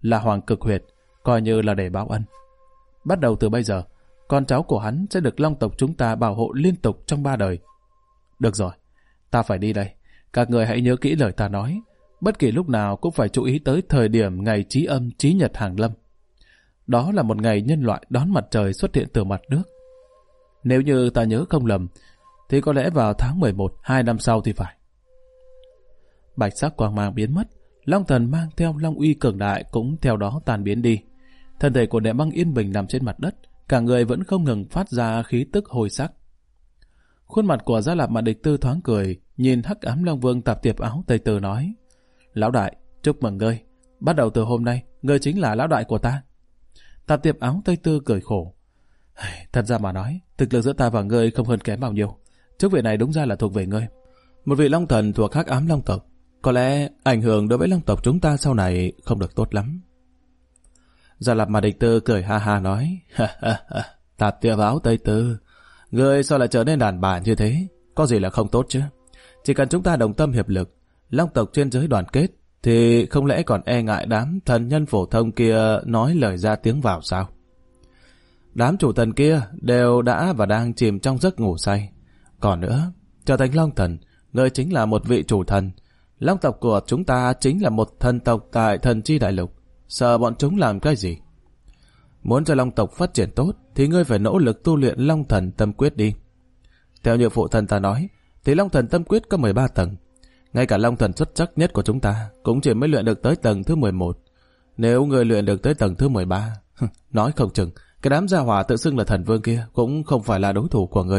là Hoàng Cực Huyệt, coi như là để báo ân. Bắt đầu từ bây giờ, con cháu của hắn sẽ được Long tộc chúng ta bảo hộ liên tục trong 3 đời. Được rồi, ta phải đi đây. Các người hãy nhớ kỹ lời ta nói. Bất kỳ lúc nào cũng phải chú ý tới thời điểm ngày Chí Âm Chí Nhật hàng lâm. Đó là một ngày nhân loại đón mặt trời xuất hiện từ mặt nước. Nếu như ta nhớ không lầm, thì có lẽ vào tháng 11, 2 năm sau thì phải. Bạch sắc quang mang biến mất, Long Thần mang theo Long uy cường đại cũng theo đó tan biến đi. Thân thể của Đệ Băng yên bình nằm trên mặt đất, cả người vẫn không ngừng phát ra khí tức hôi sắc. Khuôn mặt của Gia Lạp Mạn Địch Tư thoáng cười, nhìn Hắc Ám Long Vương Tạp Tiệp Áo Tây Tư nói: Lão đại, chúc mừng ngươi, bắt đầu từ hôm nay, ngươi chính là lão đại của ta. Tạp Tiệp Áo Tây Tư cười khổ: Thật ra mà nói, thực lực giữa ta và ngươi không hơn kém bao nhiêu. Chức vị này đúng ra là thuộc về ngươi. Một vị Long Thần thuộc Hắc Ám Long tộc, có lẽ ảnh hưởng đối với Long tộc chúng ta sau này không được tốt lắm. Gia Lạp Mạn Địch Tư cười ha ha nói: Tạp Tiệp Áo Tây Tư, ngươi sao lại trở nên đàn bà như thế? Có gì là không tốt chứ? Chỉ cần chúng ta đồng tâm hiệp lực, Long tộc trên giới đoàn kết, thì không lẽ còn e ngại đám thần nhân phổ thông kia nói lời ra tiếng vào sao? Đám chủ thần kia đều đã và đang chìm trong giấc ngủ say. Còn nữa, trở thành Long Thần, ngươi chính là một vị chủ thần. Long tộc của chúng ta chính là một thần tộc tại Thần Chi Đại Lục. Sợ bọn chúng làm cái gì? Muốn cho Long tộc phát triển tốt, thì ngươi phải nỗ lực tu luyện Long Thần Tâm Quyết đi. Theo như phụ thân ta nói, thì Long Thần Tâm Quyết có 13 tầng. Ngay cả Long Thần xuất sắc nhất của chúng ta cũng chỉ mới luyện được tới tầng thứ 11. Nếu ngươi luyện được tới tầng thứ 13, nói không chừng cái đám gia hỏa tự xưng là thần vương kia cũng không phải là đối thủ của ngươi.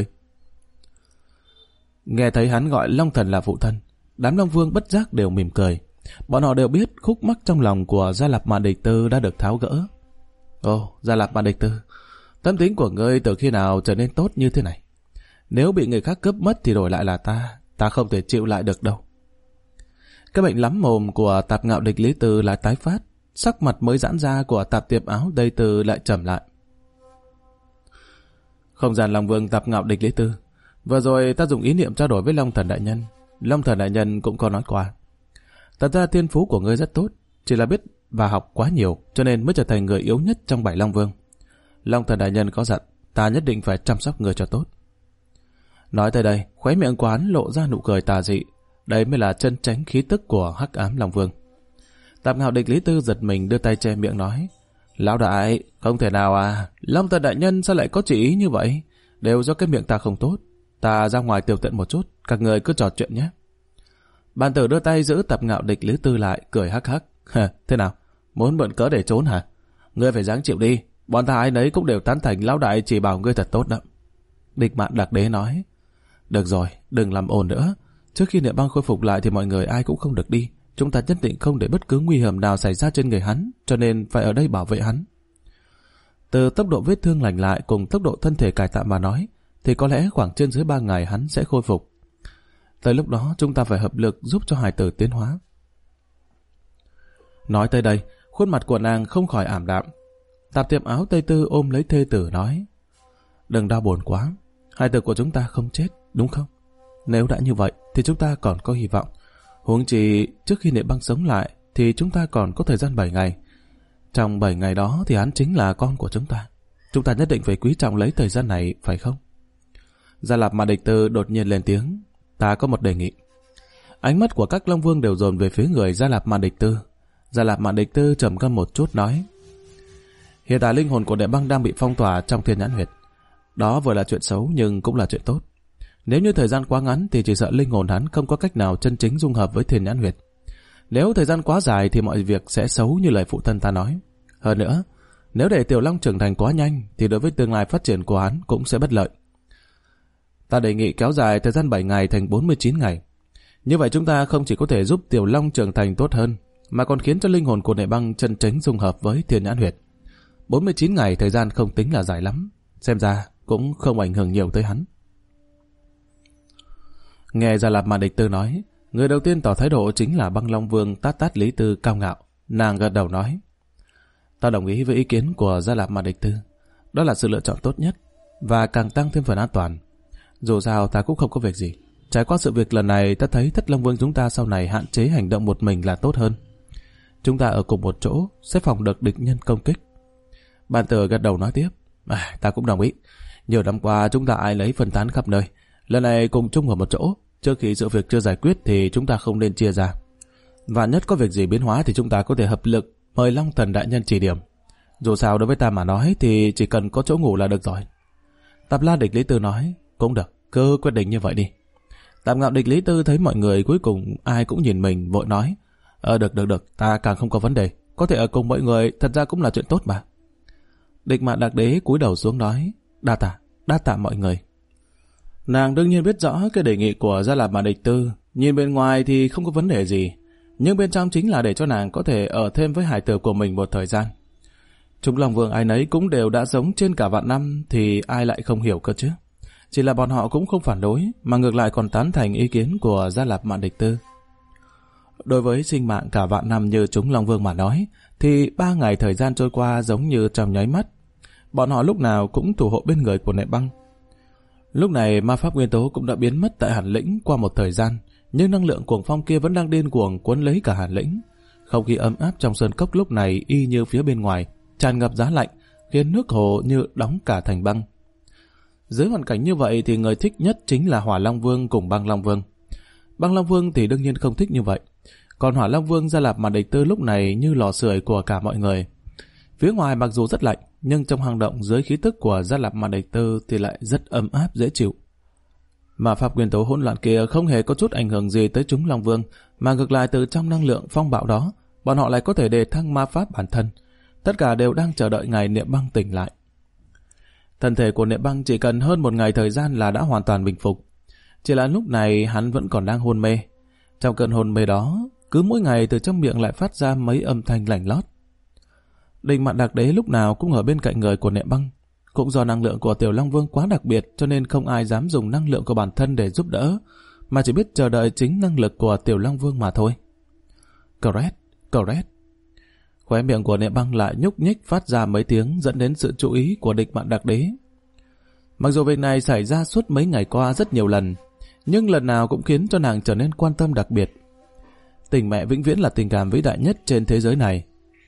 Nghe thấy hắn gọi Long Thần là phụ thân, đám Long Vương bất giác đều mỉm cười. Bọn họ đều biết khúc mắc trong lòng của Gia Lạp Mạn Địch Tư đã được tháo gỡ. Ồ, Gia Lạp Mạn Địch Tư, tâm tính của ngươi từ khi nào trở nên tốt như thế này? Nếu bị người khác cướp mất thì đổi lại là ta không thể chịu lại được đâu. Cái bệnh lắm mồm của Tạp Ngạo Địch Lý Tư lại tái phát, sắc mặt mới giãn ra của Tạp Tiệp Áo Tây Tư lại trầm lại. Không gian Long Vương Tạp Ngạo Địch Lý Tư, vừa rồi ta dùng ý niệm trao đổi với Long Thần Đại Nhân. Long Thần Đại Nhân cũng có nói qua, thật ra thiên phú của ngươi rất tốt, chỉ là biết và học quá nhiều cho nên mới trở thành người yếu nhất trong 7 Long Vương. Long Thần Đại Nhân có dặn ta nhất định phải chăm sóc ngươi cho tốt. Nói tới đây, khóe miệng của hắn lộ ra nụ cười tà dị. Đấy mới là chân chánh khí tức của Hắc Ám Long Vương. Tạp Ngạo Địch Lý Tư giật mình đưa tay che miệng nói: Lão đại, không thể nào à, Long Thần Đại Nhân sao lại có chỉ ý như vậy? Đều do cái miệng ta không tốt. Ta ra ngoài tiểu tận một chút, các người cứ trò chuyện nhé. Bàn tử đưa tay giữ Tạp Ngạo Địch Lý Tư lại, cười hắc hắc. Thế nào, muốn mượn cớ để trốn hả? Ngươi phải dáng chịu đi, bọn ta ai nấy cũng đều tán thành lão đại chỉ bảo ngươi thật tốt đó. Địch Mạn Đặc Đế nói: Được rồi, đừng làm ồn nữa. Trước khi Niệm Băng khôi phục lại thì mọi người ai cũng không được đi. Chúng ta nhất định không để bất cứ nguy hiểm nào xảy ra trên người hắn, cho nên phải ở đây bảo vệ hắn. Từ tốc độ vết thương lành lại cùng tốc độ thân thể cải tạo mà nói, thì có lẽ khoảng trên dưới 3 ngày hắn sẽ khôi phục. Tới lúc đó chúng ta phải hợp lực giúp cho hài tử tiến hóa. Nói tới đây, khuôn mặt của nàng không khỏi ảm đạm. Tạp Tiệp Áo Tây Tư ôm lấy thê tử nói: Đừng đau buồn quá, hài tử của chúng ta không chết, đúng không? Nếu đã như vậy thì chúng ta còn có hy vọng. Huống chi trước khi Niệm Băng sống lại thì chúng ta còn có thời gian 7 ngày. Trong 7 ngày đó thì hắn chính là con của chúng ta. Chúng ta nhất định phải quý trọng lấy thời gian này, phải không? Gia Lạp Mạn Địch Tư đột nhiên lên tiếng: Ta có một đề nghị. Ánh mắt của các Long Vương đều dồn về phía người Gia Lạp Mạn Địch Tư. Gia Lạp Mạn Địch Tư trầm ngâm một chút nói: Hiện tại linh hồn của Đệ Băng đang bị phong tỏa trong Thiên Nhãn Huyệt. Đó vừa là chuyện xấu nhưng cũng là chuyện tốt. Nếu như thời gian quá ngắn thì chỉ sợ linh hồn hắn không có cách nào chân chính dung hợp với Thiên Nhãn Huyệt. Nếu thời gian quá dài thì mọi việc sẽ xấu như lời phụ thân ta nói. Hơn nữa, nếu để Tiểu Long trưởng thành quá nhanh thì đối với tương lai phát triển của hắn cũng sẽ bất lợi. Ta đề nghị kéo dài thời gian 7 ngày thành 49 ngày. Như vậy chúng ta không chỉ có thể giúp Tiểu Long trưởng thành tốt hơn, mà còn khiến cho linh hồn của Niệm Băng chân chính dung hợp với Thiên Nhãn Huyệt. 49 ngày thời gian không tính là dài lắm, xem ra cũng không ảnh hưởng nhiều tới hắn. Nghe Gia Lạp Mạn Địch Tư nói, người đầu tiên tỏ thái độ chính là Băng Long Vương Tát Tát Lý Tư cao ngạo. Nàng gật đầu nói: Ta đồng ý với ý kiến của Gia Lạp Mạn Địch Tư. Đó là sự lựa chọn tốt nhất và càng tăng thêm phần an toàn. Dù sao ta cũng không có việc gì. Trải qua sự việc lần này, ta thấy Thất Long Vương chúng ta sau này hạn chế hành động một mình là tốt hơn. chúng ta ở cùng một chỗ sẽ phòng được địch nhân công kích. Bàn Tử gật đầu nói tiếp, ta cũng đồng ý. Nhiều năm qua chúng ta ai lấy phân tán khắp nơi, lần này cùng chung ở một chỗ. Trước khi sự việc chưa giải quyết thì chúng ta không nên chia ra. Và nhất có việc gì biến hóa thì chúng ta có thể hợp lực mời Long Thần đại nhân chỉ điểm. Dù sao đối với ta mà nói thì chỉ cần có chỗ ngủ là được rồi. Tạp La Địch Lý Tư nói, cũng được, cứ quyết định như vậy đi. Tạp Ngạo Địch Lý Tư thấy mọi người cuối cùng ai cũng nhìn mình, vội nói, được, ta càng không có vấn đề, có thể ở cùng mọi người thật ra cũng là chuyện tốt mà. Địch Mạn Đặc Đế cúi đầu xuống nói, đa tạ mọi người. Nàng đương nhiên biết rõ cái đề nghị của Gia Lạp Mạn Địch Tư, nhìn bên ngoài thì không có vấn đề gì, nhưng bên trong chính là để cho nàng có thể ở thêm với hải tử của mình một thời gian. Chúng Long Vương ai nấy cũng đều đã sống trên cả vạn năm thì ai lại không hiểu cơ chứ. Chỉ là bọn họ cũng không phản đối, mà ngược lại còn tán thành ý kiến của Gia Lạp Mạn Địch Tư. Đối với sinh mạng cả vạn năm như chúng Long Vương mà nói, thì 3 ngày thời gian trôi qua giống như trong nháy mắt. Bọn họ lúc nào cũng thủ hộ bên người của Nệ Băng. Lúc này ma pháp nguyên tố cũng đã biến mất tại Hàn Lĩnh qua một thời gian, nhưng năng lượng cuồng phong kia vẫn đang điên cuồng cuốn lấy cả Hàn Lĩnh. Không khí ấm áp trong sơn cốc lúc này y như phía bên ngoài, tràn ngập giá lạnh, khiến nước hồ như đóng cả thành băng. Dưới hoàn cảnh như vậy thì người thích nhất chính là Hỏa Long Vương cùng Băng Long Vương. Băng Long Vương thì đương nhiên không thích như vậy. Còn Hỏa Long Vương Gia Lạp Mạn Địch Tư lúc này như lò sưởi của cả mọi người. Phía ngoài mặc dù rất lạnh, nhưng trong hang động dưới khí tức của Gia Lạp Mạn Địch Tư thì lại rất ấm áp dễ chịu. Mà pháp nguyên tố hỗn loạn kia không hề có chút ảnh hưởng gì tới chúng Long Vương, mà ngược lại từ trong năng lượng phong bạo đó, bọn họ lại có thể đề thăng ma pháp bản thân. Tất cả đều đang chờ đợi ngày Niệm Băng tỉnh lại. Thân thể của Niệm Băng chỉ cần hơn 1 ngày thời gian là đã hoàn toàn bình phục. Chỉ là lúc này hắn vẫn còn đang hôn mê. Trong cơn hôn mê đó, cứ mỗi ngày từ trong miệng lại phát ra mấy âm thanh lành lót. Địch Mạn Đặc Đế lúc nào cũng ở bên cạnh người của Niệm Băng. Cũng do năng lượng của Tiểu Long Vương quá đặc biệt cho nên không ai dám dùng năng lượng của bản thân để giúp đỡ, mà chỉ biết chờ đợi chính năng lực của Tiểu Long Vương mà thôi. Correct. Khóe miệng của Niệm Băng lại nhúc nhích phát ra mấy tiếng dẫn đến sự chú ý của Địch Mạn Đặc Đế. Mặc dù việc này xảy ra suốt mấy ngày qua rất nhiều lần, nhưng lần nào cũng khiến cho nàng trở nên quan tâm đặc biệt. Tình mẹ vĩnh viễn là tình cảm vĩ đại nhất trên thế giới này.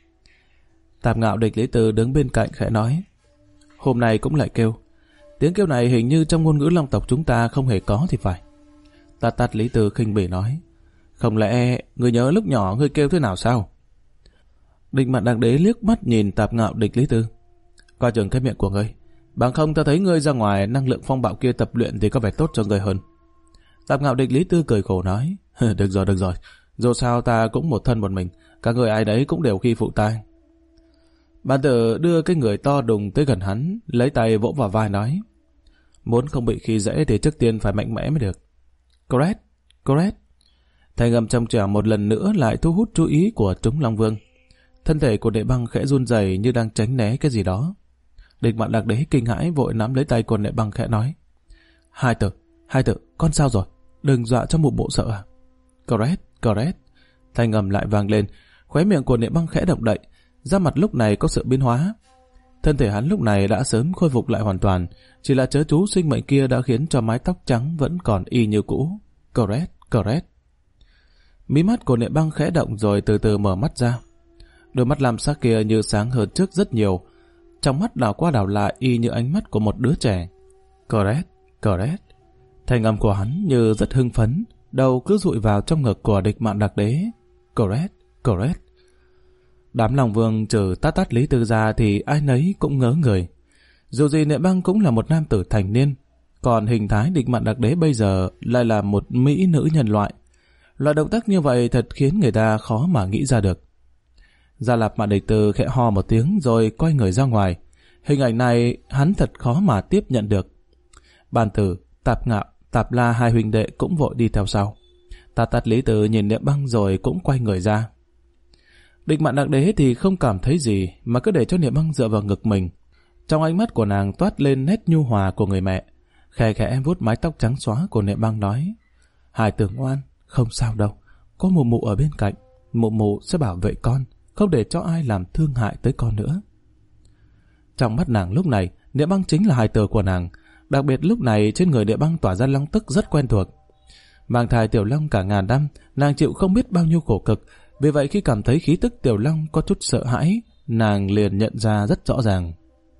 Tạp Ngạo Địch Lý Tư đứng bên cạnh khẽ nói, hôm nay cũng lại kêu. Tiếng kêu này hình như trong ngôn ngữ Long tộc chúng ta không hề có thì phải. Tát Lý Tư khinh bỉ nói, không lẽ ngươi nhớ lúc nhỏ ngươi kêu thế nào sao? Địch Mạn Đặc Đế liếc mắt nhìn Tạp Ngạo Địch Lý Tư, coi chừng cái miệng của ngươi, bằng không ta thấy ngươi ra ngoài năng lượng phong bạo kia tập luyện thì có vẻ tốt cho ngươi hơn. Tạp Ngạo Địch Lý Tư cười khổ nói, được rồi, dù sao ta cũng một thân một mình, các người ai đấy cũng đều khi phụ ta. Bàn Tử đưa cái người to đùng tới gần hắn, lấy tay vỗ vào vai nói, muốn không bị khi dễ thì trước tiên phải mạnh mẽ mới được. Correct. Thanh âm trong trẻo một lần nữa lại thu hút chú ý của chúng Long Vương. Thân thể của Đệ Băng khẽ run rẩy như đang tránh né cái gì đó. Địch Mạn Đặc Đế kinh hãi vội nắm lấy tay của Đệ Băng khẽ nói, Hai tử, con sao rồi? Đừng dọa cho mụ mụ sợ à? Correct. Thanh âm lại vang lên, khóe miệng của Đệ Băng khẽ động đậy, da mặt lúc này có sự biến hóa. Thân thể hắn lúc này đã sớm khôi phục lại hoàn toàn, chỉ là chớ chú sinh mệnh kia đã khiến cho mái tóc trắng vẫn còn y như cũ. Correct. Mí mắt của Đệ Băng khẽ động rồi từ từ mở mắt ra. Đôi mắt lam sắc kia như sáng hơn trước rất nhiều, trong mắt đảo qua đảo lại y như ánh mắt của một đứa trẻ. Correct. Thanh âm của hắn như rất hưng phấn, đầu cứ dụi vào trong ngực của Địch Mạn Đặc Đế. Correct. Đám Long Vương trừ Tát Lý Tư ra thì ai nấy cũng ngớ người. Dù gì Niệm Băng cũng là một nam tử thành niên, còn hình thái Địch Mạn Đặc Đế bây giờ lại là một mỹ nữ nhân loại. Loại động tác như vậy thật khiến người ta khó mà nghĩ ra được. Gia Lạp Mạn Địch Tư khẽ ho một tiếng rồi quay người ra ngoài. Hình ảnh này hắn thật khó mà tiếp nhận được. Bàn Tử, Tạp Ngạo, Tạp La hai huynh đệ cũng vội đi theo sau. Tát Lý Tư nhìn Niệm Băng rồi cũng quay người ra. Địch Mạn Đặc Đế thì không cảm thấy gì mà cứ để cho Niệm Băng dựa vào ngực mình. Trong ánh mắt của nàng toát lên nét nhu hòa của người mẹ, khẽ khẽ vuốt mái tóc trắng xóa của Niệm Băng nói, Hải tử ngoan, không sao đâu, có mụ mụ ở bên cạnh, mụ mụ sẽ bảo vệ con, không để cho ai làm thương hại tới con nữa. Trong mắt nàng lúc này, Niệm Băng chính là hài tử của nàng, đặc biệt lúc này trên người Niệm Băng tỏa ra long tức rất quen thuộc. Mang thai Tiểu Long cả ngàn năm, nàng chịu không biết bao nhiêu khổ cực, Vì vậy khi cảm thấy khí tức Tiểu Long có chút sợ hãi, nàng liền nhận ra rất rõ ràng.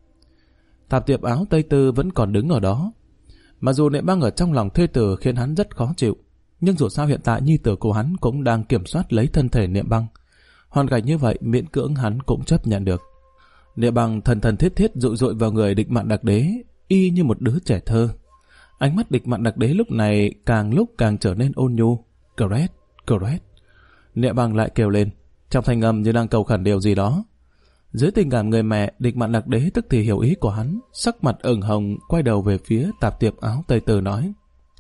Tạp tiệp áo Tây Tư vẫn còn đứng ở đó. Mặc dù Niệm Băng ở trong lòng thê tử khiến hắn rất khó chịu, nhưng dù sao hiện tại nhi tử của hắn cũng đang kiểm soát lấy thân thể Niệm Băng. Hoàn cảnh như vậy miễn cưỡng hắn cũng chấp nhận được. Niệm Băng thần thần thiết thiết dụi dụi vào người Địch Mạn Đặc Đế, y như một đứa trẻ thơ. Ánh mắt Địch Mạn Đặc Đế lúc này càng lúc càng trở nên ôn nhu. Caress, caress. Niệm Băng lại kêu lên, trong thanh âm như đang cầu khẩn điều gì đó. Dưới tình cảm người mẹ, Địch Mạn Đặc Đế tức thì hiểu ý của hắn, sắc mặt ửng hồng quay đầu về phía Tạp tiệp áo Tây Tư nói: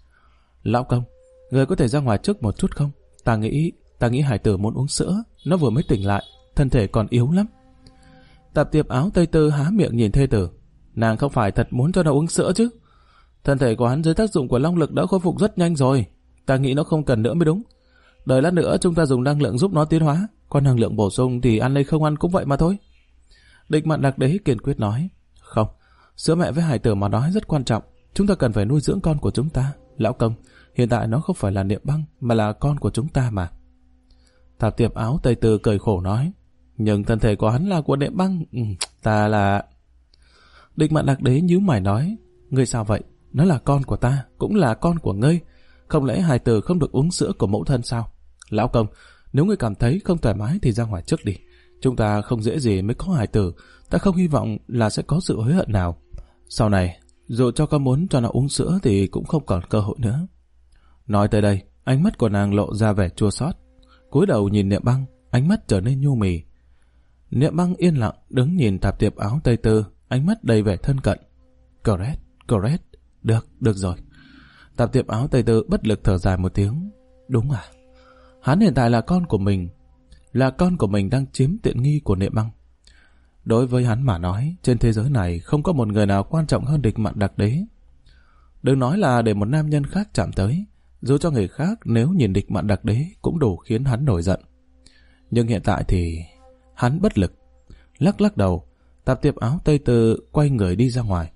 Lão công, người có thể ra ngoài trước một chút không? Ta nghĩ hải tử muốn uống sữa, nó vừa mới tỉnh lại, thân thể còn yếu lắm. Tạp tiệp áo Tây Tư há miệng nhìn thê tử. Nàng không phải thật muốn cho nó uống sữa chứ? Thân thể của hắn dưới tác dụng của long lực đã khôi phục rất nhanh rồi. Ta nghĩ nó không cần nữa mới đúng. Đợi lát nữa chúng ta dùng năng lượng giúp nó tiến hóa, còn năng lượng bổ sung thì ăn hay không ăn cũng vậy mà thôi. Địch Mạn Đặc Đế kiên quyết nói: Không, sữa mẹ với hải tử mà nói rất quan trọng. Chúng ta cần phải nuôi dưỡng con của chúng ta. Lão công, hiện tại nó không phải là Niệm Băng mà là con của chúng ta mà. Tạp tiệp áo Tây Tư cười khổ nói: Nhưng thân thể của hắn là của Niệm Băng. Ta là... Địch Mạn Đặc Đế nhíu mày nói: Ngươi sao vậy? Nó là con của ta, cũng là con của ngươi. Không lẽ hài tử không được uống sữa của mẫu thân sao? Lão công, nếu ngươi cảm thấy không thoải mái thì ra ngoài trước đi. Chúng ta không dễ gì mới có hài tử. Ta không hy vọng là sẽ có sự hối hận nào. Sau này, dù cho con muốn cho nó uống sữa thì cũng không còn cơ hội nữa. Nói tới đây, ánh mắt của nàng lộ ra vẻ chua xót. Cúi đầu nhìn Niệm Băng, ánh mắt trở nên nhu mì. Niệm Băng yên lặng đứng nhìn Tạp tiệp áo Tây Tư, ánh mắt đầy vẻ thân cận. Caress, caress. Được rồi. Tạp tiệp áo Tây Tư bất lực thở dài một tiếng. Đúng à? Hắn hiện tại là con của mình. Là con của mình đang chiếm tiện nghi của Niệm Băng. Đối với hắn mà nói, trên thế giới này không có một người nào quan trọng hơn Địch Mạn Đặc Đế. Đừng nói là để một nam nhân khác chạm tới. Dù cho người khác nếu nhìn Địch Mạn Đặc Đế cũng đủ khiến hắn nổi giận. Nhưng hiện tại thì... hắn bất lực. Lắc đầu, Tạp tiệp áo Tây Tư quay người đi ra ngoài.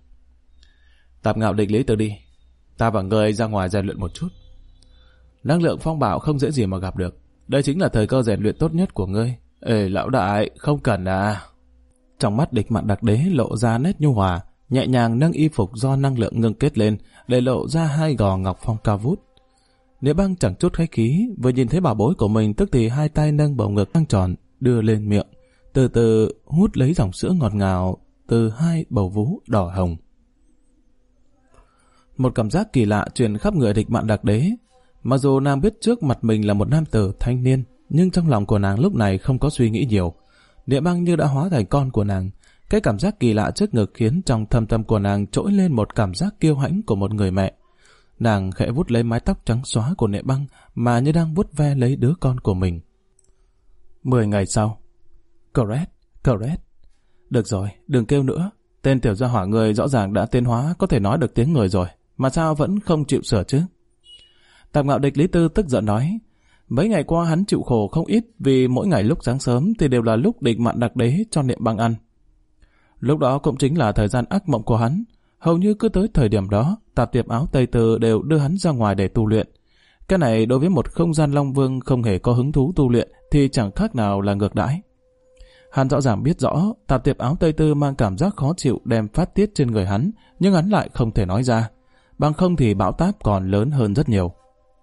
Tạp Ngạo Địch Lý Tư đi. Ta và người ra ngoài rèn luyện một chút. Năng lượng phong bạo không dễ gì mà gặp được. Đây chính là thời cơ rèn luyện tốt nhất của ngươi. Ê lão đại, không cần à. Trong mắt Địch Mạn Đặc Đế lộ ra nét nhu hòa, nhẹ nhàng nâng y phục do năng lượng ngưng kết lên, để lộ ra hai gò ngọc phong cao vút. Niệm Băng chẳng chút khách khí, vừa nhìn thấy bảo bối của mình tức thì hai tay nâng bầu ngực căng tròn, đưa lên miệng, từ từ hút lấy dòng sữa ngọt ngào từ hai bầu vú đỏ hồng. Một cảm giác kỳ lạ truyền khắp người Địch Mạn Đặc Đế. Mặc dù nàng biết trước mặt mình là một nam tử thanh niên, nhưng trong lòng của nàng lúc này không có suy nghĩ nhiều. Niệm Băng như đã hóa thành con của nàng. Cái cảm giác kỳ lạ trước ngực khiến trong thâm tâm của nàng trỗi lên một cảm giác kiêu hãnh của một người mẹ. Nàng khẽ vuốt lấy mái tóc trắng xóa của Niệm Băng mà như đang vuốt ve lấy đứa con của mình. 10 ngày sau. Caress. Được rồi, đừng kêu nữa. Tên tiểu gia hỏa người rõ ràng đã tiến hóa, có thể nói được tiếng người rồi, mà sao vẫn không chịu sửa chứ? Tạp Ngạo Địch Lý Tư tức giận nói. Mấy ngày qua hắn chịu khổ không ít, vì mỗi ngày lúc sáng sớm thì đều là lúc Địch Mạn Đặc Đế cho Niệm Băng ăn. Lúc đó cũng chính là thời gian ác mộng của hắn. Hầu như cứ tới thời điểm đó, Tạp tiệp áo Tây Tư đều đưa hắn ra ngoài để tu luyện. Cái này đối với một không gian Long Vương không hề có hứng thú tu luyện thì chẳng khác nào là ngược đãi. Hắn rõ ràng biết rõ Tạp tiệp áo Tây Tư mang cảm giác khó chịu đem phát tiết trên người hắn, nhưng hắn lại không thể nói ra. Bằng không thì bão táp còn lớn hơn rất nhiều.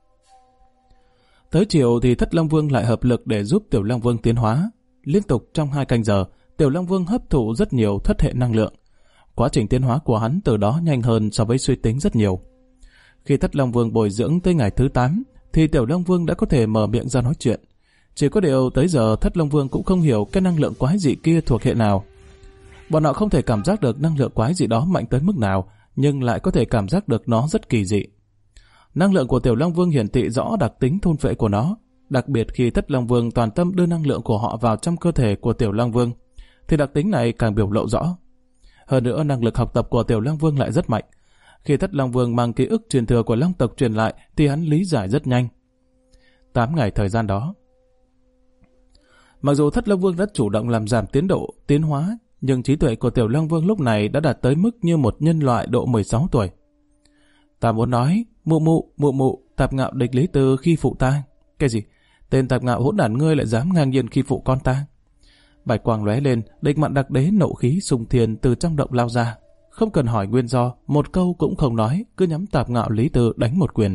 Tới chiều thì Thất Long Vương lại hợp lực để giúp Tiểu Long Vương tiến hóa. Liên tục trong 2 canh giờ, Tiểu Long Vương hấp thụ rất nhiều thất hệ năng lượng. Quá trình tiến hóa của hắn từ đó nhanh hơn so với suy tính rất nhiều. Khi Thất Long Vương bồi dưỡng tới ngày thứ 8, thì Tiểu Long Vương đã có thể mở miệng ra nói chuyện. Chỉ có điều tới giờ Thất Long Vương cũng không hiểu cái năng lượng quái dị kia thuộc hệ nào. Bọn họ không thể cảm giác được năng lượng quái dị đó mạnh tới mức nào, nhưng lại có thể cảm giác được nó rất kỳ dị. Năng lượng của Tiểu Long Vương hiển thị rõ đặc tính thôn phệ của nó, đặc biệt khi Thất Long Vương toàn tâm đưa năng lượng của họ vào trong cơ thể của Tiểu Long Vương, thì đặc tính này càng biểu lộ rõ. Hơn nữa năng lực học tập của Tiểu Long Vương lại rất mạnh. Khi Thất Long Vương mang ký ức truyền thừa của Long tộc truyền lại thì hắn lý giải rất nhanh. 8 ngày thời gian đó, mặc dù Thất Long Vương đã chủ động làm giảm tiến độ tiến hóa, nhưng trí tuệ của Tiểu Long Vương lúc này đã đạt tới mức như một nhân loại độ 16 tuổi. Ta muốn nói, mụ, Tạp Ngạo Địch Lý Tư khi phụ ta. Cái gì? Tên tạp ngạo hỗn đản ngươi lại dám ngang nhiên khi phụ con ta. Bạch quang lóe lên, Địch Mạn Đặc Đế nộ khí xung thiên từ trong động lao ra. Không cần hỏi nguyên do, một câu cũng không nói, cứ nhắm tạp ngạo Lý Tư đánh một quyền.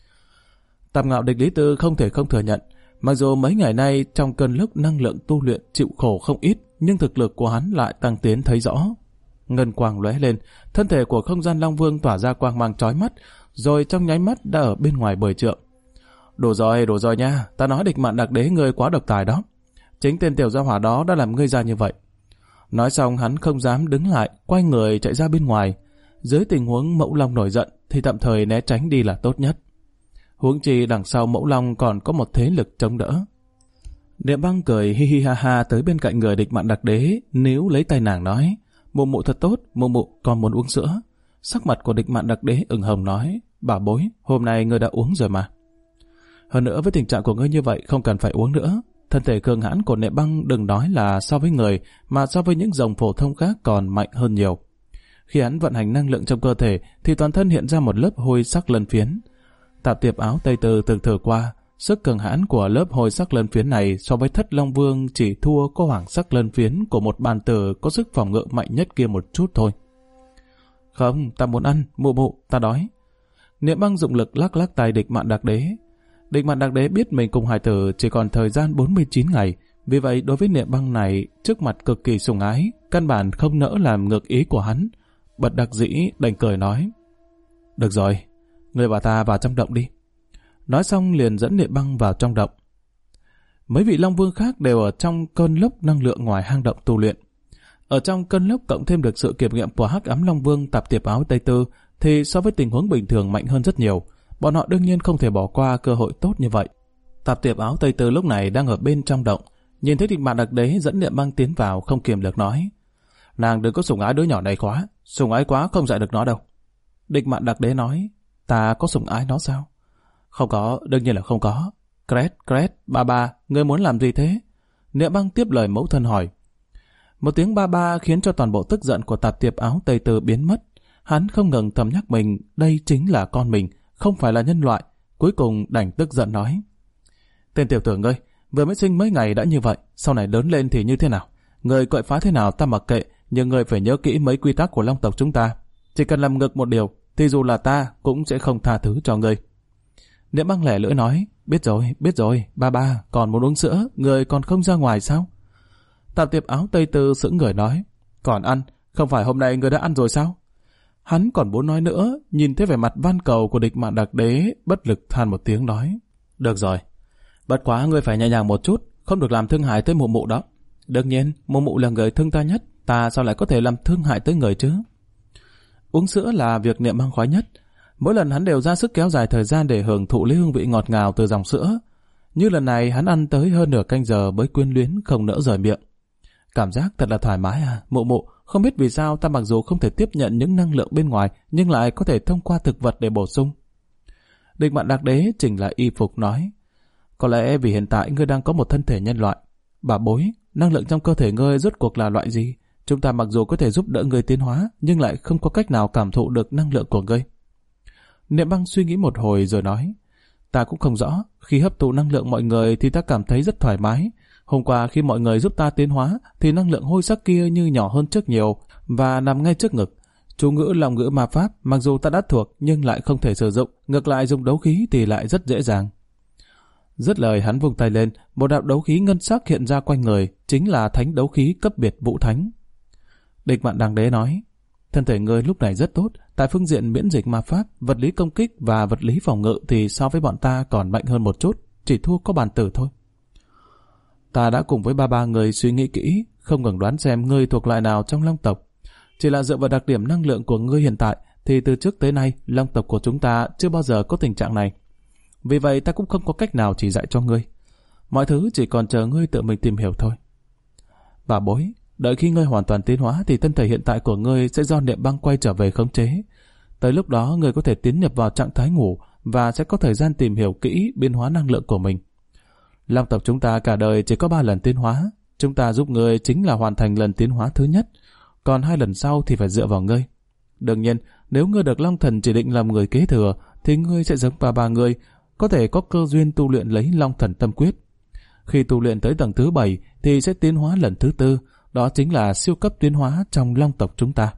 Tạp ngạo địch Lý Tư không thể không thừa nhận, mặc dù mấy ngày nay trong cơn lốc năng lượng tu luyện chịu khổ không ít, nhưng thực lực của hắn lại tăng tiến thấy rõ. Ngân quang lóe lên, thân thể của không gian Long Vương tỏa ra quang mang chói mắt, rồi trong nháy mắt đã ở bên ngoài 10 trượng. Đủ rồi nha, ta nói Địch Mạn Đặc Đế ngươi quá độc tài đó. Chính tên tiểu gia hỏa đó đã làm ngươi ra như vậy. Nói xong hắn không dám đứng lại, quay người chạy ra bên ngoài. Dưới tình huống Mẫu Long nổi giận thì tạm thời né tránh đi là tốt nhất. Huống chi đằng sau Mẫu Long còn có một thế lực chống đỡ. Niệm Băng cười hi hi ha ha tới bên cạnh người Địch Mạn Đặc Đế, níu lấy tay nàng nói: Mụ mụ thật tốt, mụ mụ còn muốn uống sữa. Sắc mặt của Địch Mạn Đặc Đế ửng hồng nói: Bảo bối, hôm nay ngươi đã uống rồi mà. Hơn nữa với tình trạng của ngươi như vậy không cần phải uống nữa. Thân thể cường hãn của Niệm Băng đừng nói là so với người, mà so với những rồng phổ thông khác còn mạnh hơn nhiều. Khi hắn vận hành năng lượng trong cơ thể thì toàn thân hiện ra một lớp hôi sắc lân phiến. Tạp Tiệp Áo Tây Tư từng thử qua, sức cường hãn của lớp hôi sắc lân phiến này so với Thất Long Vương chỉ thua có hoàng sắc lân phiến của một bàn tử có sức phòng ngự mạnh nhất kia một chút thôi. Không, ta muốn ăn, mụ mụ, ta đói. Niệm Băng dụng lực lắc lắc tay Địch Mạn Đặc Đế. Địch Mạn Đặc Đế biết mình cùng hài tử chỉ còn thời gian 49 ngày, vì vậy đối với Niệm Băng này trước mặt cực kỳ sủng ái, căn bản không nỡ làm ngược ý của hắn. Bật đặc dĩ đành cười nói: Được rồi, người và ta vào trong động đi. Nói xong liền dẫn Niệm Băng vào trong động. Mấy vị Long Vương khác đều ở trong cơn lốc năng lượng ngoài hang động tu luyện. Ở trong cơn lốc cộng thêm được sự kiểm nghiệm của Hắc Ám Long Vương Tạp Tiệp Áo Tây Tư thì so với tình huống bình thường mạnh hơn rất nhiều. Bọn họ đương nhiên không thể bỏ qua cơ hội tốt như vậy. Tạp Tiệp Áo Tây Tư lúc này đang ở bên trong động, nhìn thấy Địch Mạn Đặc Đế dẫn Niệm Băng tiến vào không kiềm được nói: Nàng đừng có sủng ái đứa nhỏ này quá, sủng ái quá không dạy được nó đâu. Địch Mạn Đặc Đế nói: Ta có sủng ái nó sao? Không có, đương nhiên là không có. Cret, ba, ngươi muốn làm gì thế? Niệm Băng tiếp lời mẫu thân hỏi. Một tiếng ba khiến cho toàn bộ tức giận của Tạp Tiệp Áo Tây Tư biến mất. Hắn không ngừng thầm nhắc mình đây chính là con mình, không phải là nhân loại. Cuối cùng đành tức giận nói: Tên tiểu tử ngươi, vừa mới sinh mấy ngày đã như vậy, sau này lớn lên thì như thế nào? Ngươi quậy phá thế nào ta mặc kệ, nhưng ngươi phải nhớ kỹ mấy quy tắc của Long tộc chúng ta. Chỉ cần làm ngược một điều, thì dù là ta cũng sẽ không tha thứ cho ngươi. Niệm Băng lẻ lưỡi nói: Biết rồi, ba, còn muốn uống sữa, ngươi còn không ra ngoài sao? Tạp Tiệp Áo Tây Tư sững người nói: Còn ăn, không phải hôm nay ngươi đã ăn rồi sao? Hắn còn muốn nói nữa, nhìn thấy vẻ mặt van cầu của Địch Mạn Đặc Đế, bất lực than một tiếng nói: Được rồi, bất quá ngươi phải nhẹ nhàng một chút, không được làm thương hại tới mụ mụ đó. Đương nhiên, mụ mụ là người thương ta nhất, ta sao lại có thể làm thương hại tới người chứ? Uống sữa là việc Niệm Băng khoái nhất. Mỗi lần hắn đều ra sức kéo dài thời gian để hưởng thụ lấy hương vị ngọt ngào từ dòng sữa. Như lần này hắn ăn tới hơn nửa canh giờ mới quyến luyến không nỡ rời miệng. Cảm giác thật là thoải mái à, mụ mụ, không biết vì sao ta mặc dù không thể tiếp nhận những năng lượng bên ngoài, nhưng lại có thể thông qua thực vật để bổ sung. Địch Mạn Đặc Đế chỉnh lại y phục nói: Có lẽ vì hiện tại ngươi đang có một thân thể nhân loại. Bà bối, năng lượng trong cơ thể ngươi rốt cuộc là loại gì? Chúng ta mặc dù có thể giúp đỡ ngươi tiến hóa, nhưng lại không có cách nào cảm thụ được năng lượng của ngươi. Niệm Băng suy nghĩ một hồi rồi nói: Ta cũng không rõ, khi hấp thụ năng lượng mọi người thì ta cảm thấy rất thoải mái. Hôm qua khi mọi người giúp ta tiến hóa thì năng lượng hôi sắc kia như nhỏ hơn trước nhiều và nằm ngay trước ngực. Chú ngữ lòng ngữ ma pháp mặc dù ta đã thuộc nhưng lại không thể sử dụng, ngược lại dùng đấu khí thì lại rất dễ dàng. Dứt lời hắn vung tay lên, một đạo đấu khí ngân sắc hiện ra quanh người, chính là thánh đấu khí cấp biệt Vũ Thánh. Địch Mạn Đặc Đế nói: Thân thể ngươi lúc này rất tốt, tại phương diện miễn dịch ma pháp, vật lý công kích và vật lý phòng ngự thì so với bọn ta còn mạnh hơn một chút, chỉ thua có bàn tử thôi. Ta đã cùng với ba người suy nghĩ kỹ, không ngừng đoán xem ngươi thuộc loại nào trong Long tộc. Chỉ là dựa vào đặc điểm năng lượng của ngươi hiện tại thì từ trước tới nay Long tộc của chúng ta chưa bao giờ có tình trạng này. Vì vậy ta cũng không có cách nào chỉ dạy cho ngươi. Mọi thứ chỉ còn chờ ngươi tự mình tìm hiểu thôi. Bà bối, đợi khi ngươi hoàn toàn tiến hóa thì thân thể hiện tại của ngươi sẽ do Niệm Băng quay trở về khống chế. Tới lúc đó ngươi có thể tiến nhập vào trạng thái ngủ và sẽ có thời gian tìm hiểu kỹ biến hóa năng lượng của mình. Long tộc chúng ta cả đời chỉ có 3 lần tiến hóa. Chúng ta giúp ngươi chính là hoàn thành lần tiến hóa thứ nhất, còn 2 lần sau thì phải dựa vào ngươi. Đương nhiên, nếu ngươi được Long Thần chỉ định làm người kế thừa thì ngươi sẽ giống ba người, có thể có cơ duyên tu luyện lấy Long Thần Tâm Quyết. Khi tu luyện tới tầng thứ 7 thì sẽ tiến hóa lần thứ 4, đó chính là siêu cấp tiến hóa trong Long tộc chúng ta.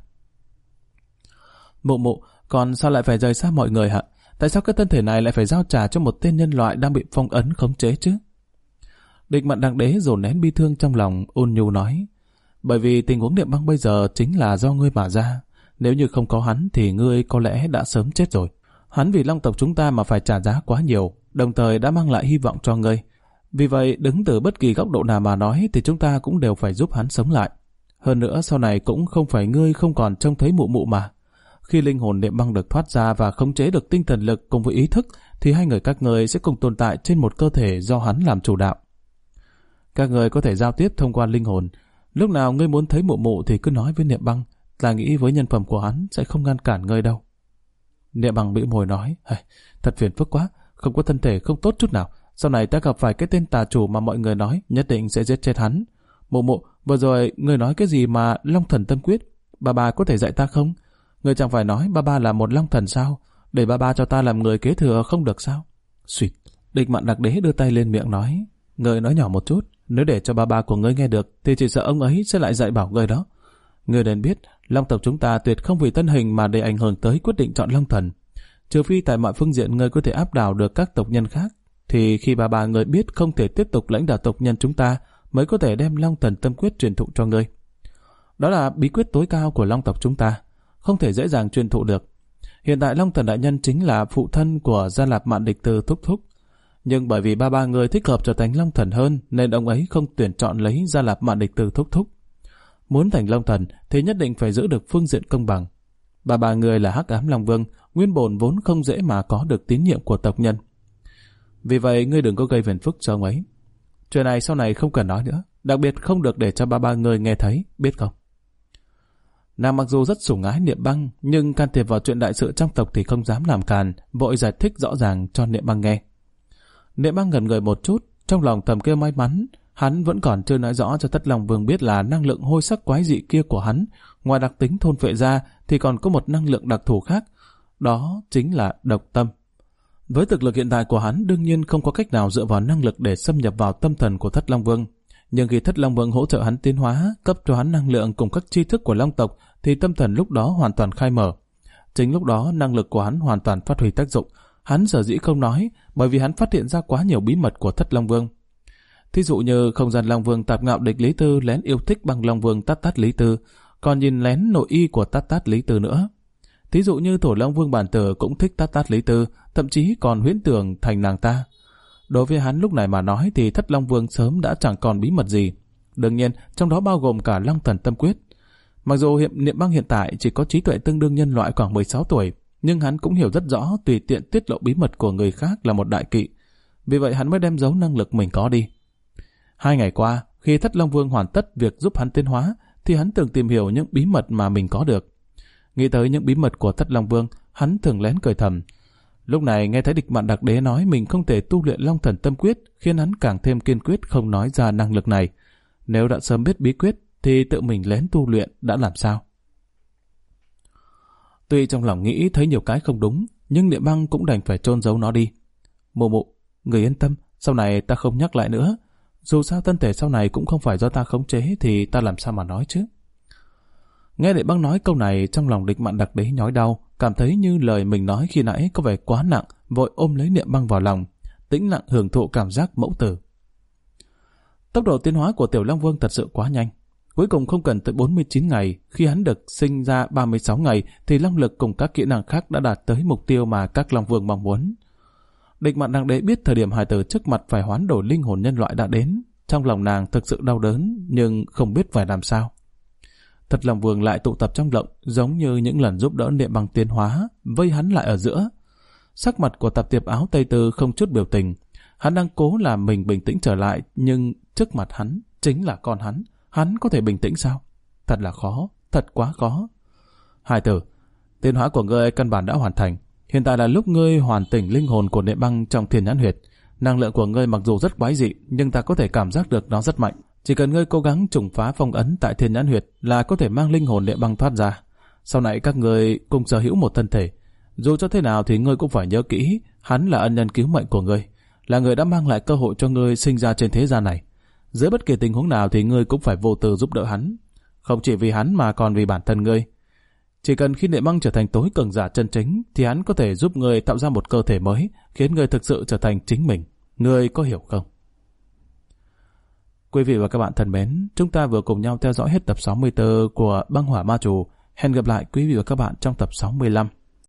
Mụ, còn sao lại phải rời xa mọi người hả? Tại sao cái thân thể này lại phải giao trả cho một tên nhân loại đang bị phong ấn khống chế chứ? Địch Mạn Đằng Đế dồn nén bi thương trong lòng, ôn nhu nói, bởi vì tình huống Niệm Băng bây giờ chính là do ngươi mà ra. Nếu như không có hắn thì ngươi có lẽ đã sớm chết rồi. Hắn vì Long tộc chúng ta mà phải trả giá quá nhiều, đồng thời đã mang lại hy vọng cho ngươi. Vì vậy, đứng từ bất kỳ góc độ nào mà nói thì chúng ta cũng đều phải giúp hắn sống lại. Hơn nữa, sau này cũng không phải ngươi không còn trông thấy mụ mà. Khi linh hồn Niệm Băng được thoát ra và khống chế được tinh thần lực cùng với ý thức, thì hai người các ngươi sẽ cùng tồn tại trên một cơ thể do hắn làm chủ đạo. Các ngươi có thể giao tiếp thông qua linh hồn. Lúc nào ngươi muốn thấy mụ thì cứ nói với Niệm Băng, là nghĩ với nhân phẩm của hắn sẽ không ngăn cản ngươi đâu. Niệm Băng bĩu môi nói, thật phiền phức quá, không có thân thể không tốt chút nào. Sau này ta gặp phải cái tên tà chủ mà mọi người nói nhất định sẽ giết chết hắn. Mụ, vừa rồi ngươi nói cái gì mà Long Thần Tâm Quyết? Bà có thể dạy ta không? Ngươi chẳng phải nói ba là một long thần sao? Để ba cho ta làm người kế thừa không được sao? Xuyệt, Địch Mạn Đằng Đế đưa tay lên miệng nói, ngươi nói nhỏ một chút, nếu để cho ba của ngươi nghe được thì chỉ sợ ông ấy sẽ lại dạy bảo ngươi đó. Ngươi nên biết, Long tộc chúng ta tuyệt không vì thân hình mà để ảnh hưởng tới quyết định chọn Long Thần. Trừ phi tại mọi phương diện ngươi có thể áp đảo được các tộc nhân khác, thì khi ba người biết không thể tiếp tục lãnh đạo tộc nhân chúng ta mới có thể đem Long Thần Tâm Quyết truyền thụ cho ngươi. Đó là bí quyết tối cao của Long tộc chúng ta, không thể dễ dàng truyền thụ được. Hiện tại Long Thần Đại Nhân chính là phụ thân của Gia Lạp Mạn Địch Từ thúc thúc. Nhưng bởi vì ba người thích hợp trở thành Long Thần hơn nên ông ấy không tuyển chọn lấy Gia Lạp Mạn Địch Từ thúc thúc. Muốn thành Long Thần thì nhất định phải giữ được phương diện công bằng. Ba người là Hắc Ám Long Vương, nguyên bổn vốn không dễ mà có được tín nhiệm của tộc nhân. Vì vậy ngươi đừng có gây phiền phức cho ông ấy. Chuyện này sau này không cần nói nữa, đặc biệt không được để cho ba người nghe thấy, biết không? Nàng mặc dù rất sủng ái Niệm Băng, nhưng can thiệp vào chuyện đại sự trong tộc thì không dám làm càn, vội giải thích rõ ràng cho Niệm Băng nghe. Niệm Băng ngẩn người một chút, trong lòng thầm kêu may mắn, hắn vẫn còn chưa nói rõ cho Thất Long Vương biết là năng lượng hôi sắc quái dị kia của hắn, ngoài đặc tính thôn phệ ra thì còn có một năng lượng đặc thù khác, đó chính là độc tâm. Với thực lực hiện tại của hắn đương nhiên không có cách nào dựa vào năng lực để xâm nhập vào tâm thần của Thất Long Vương. Nhưng khi Thất Long Vương hỗ trợ hắn tiến hóa, cấp cho hắn năng lượng cùng các tri thức của Long tộc, thì tâm thần lúc đó hoàn toàn khai mở. Chính lúc đó năng lực của hắn hoàn toàn phát huy tác dụng. Hắn sở dĩ không nói, bởi vì hắn phát hiện ra quá nhiều bí mật của Thất Long Vương. Thí dụ như không gian Long Vương Tạp Ngạo Địch Lý Tư lén yêu thích Băng Long Vương Tát Lý Tư, còn nhìn lén nội y của Tát Lý Tư nữa. Thí dụ như Thổ Long Vương Bản Tử cũng thích Tát Lý Tư, thậm chí còn huyễn tưởng thành nàng ta. Đối với hắn lúc này mà nói thì Thất Long Vương sớm đã chẳng còn bí mật gì. Đương nhiên, trong đó bao gồm cả Long Thần Tâm Quyết. Mặc dù Niệm Băng hiện tại chỉ có trí tuệ tương đương nhân loại khoảng 16 tuổi, nhưng hắn cũng hiểu rất rõ tùy tiện tiết lộ bí mật của người khác là một đại kỵ. Vì vậy hắn mới đem giấu năng lực mình có đi. 2 ngày qua, khi Thất Long Vương hoàn tất việc giúp hắn tiến hóa, thì hắn thường tìm hiểu những bí mật mà mình có được. Nghĩ tới những bí mật của Thất Long Vương, hắn thường lén cười thầm. Lúc này nghe thấy Địch Mạn Đằng Đế nói mình không thể tu luyện Long Thần Tâm Quyết, khiến hắn càng thêm kiên quyết không nói ra năng lực này. Nếu đã sớm biết bí quyết, thì tự mình lén tu luyện đã làm sao? Tuy trong lòng nghĩ thấy nhiều cái không đúng, nhưng Niệm Băng cũng đành phải chôn giấu nó đi. Mụ, người yên tâm, sau này ta không nhắc lại nữa. Dù sao thân thể sau này cũng không phải do ta khống chế thì ta làm sao mà nói chứ? Nghe Niệm Băng nói câu này, trong lòng Địch Mạn Đằng Đế nhói đau, cảm thấy như lời mình nói khi nãy có vẻ quá nặng, vội ôm lấy Niệm Băng vào lòng, tĩnh lặng hưởng thụ cảm giác mẫu tử. Tốc độ tiến hóa của Tiểu Long Vương thật sự quá nhanh. Cuối cùng không cần tới 49 ngày, khi hắn được sinh ra 36 ngày thì long lực cùng các kỹ năng khác đã đạt tới mục tiêu mà các Long Vương mong muốn. Địch Mạn Đằng Đế biết thời điểm hài tử trước mặt phải hoán đổi linh hồn nhân loại đã đến, trong lòng nàng thực sự đau đớn nhưng không biết phải làm sao. Thất Long Vương lại tụ tập trong động, giống như những lần giúp đỡ Niệm Băng tiến hóa, vây hắn lại ở giữa. Sắc mặt của Tạp Tiệp Áo Tây Tư không chút biểu tình. Hắn đang cố làm mình bình tĩnh trở lại, nhưng trước mặt hắn chính là con hắn có thể bình tĩnh sao? Thật là khó, thật quá khó. Hài tử, tiến hóa của ngươi căn bản đã hoàn thành. Hiện tại là lúc ngươi hoàn tỉnh linh hồn của Niệm Băng trong Thiên Nhãn Huyệt. Năng lượng của ngươi mặc dù rất quái dị, nhưng ta có thể cảm giác được nó rất mạnh. Chỉ cần ngươi cố gắng trùng phá phong ấn tại Thiên Nhãn Huyệt là có thể mang linh hồn Niệm Băng thoát ra. Sau này các ngươi cùng sở hữu một thân thể. Dù cho thế nào thì ngươi cũng phải nhớ kỹ, Hắn là ân nhân cứu mệnh của ngươi, là người đã mang lại cơ hội cho ngươi sinh ra trên thế gian này. Dưới bất kỳ tình huống nào thì ngươi cũng phải vô tư giúp đỡ hắn, không chỉ vì hắn mà còn vì bản thân ngươi. Chỉ cần khi Niệm Băng trở thành tối cường giả chân chính thì hắn có thể giúp ngươi tạo ra một cơ thể mới, khiến ngươi thực sự trở thành chính mình. Ngươi có hiểu không? Quý vị và các bạn thân mến, chúng ta vừa cùng nhau theo dõi hết tập 64 của Băng Hỏa Ma Trù. Hẹn gặp lại quý vị và các bạn trong tập 65.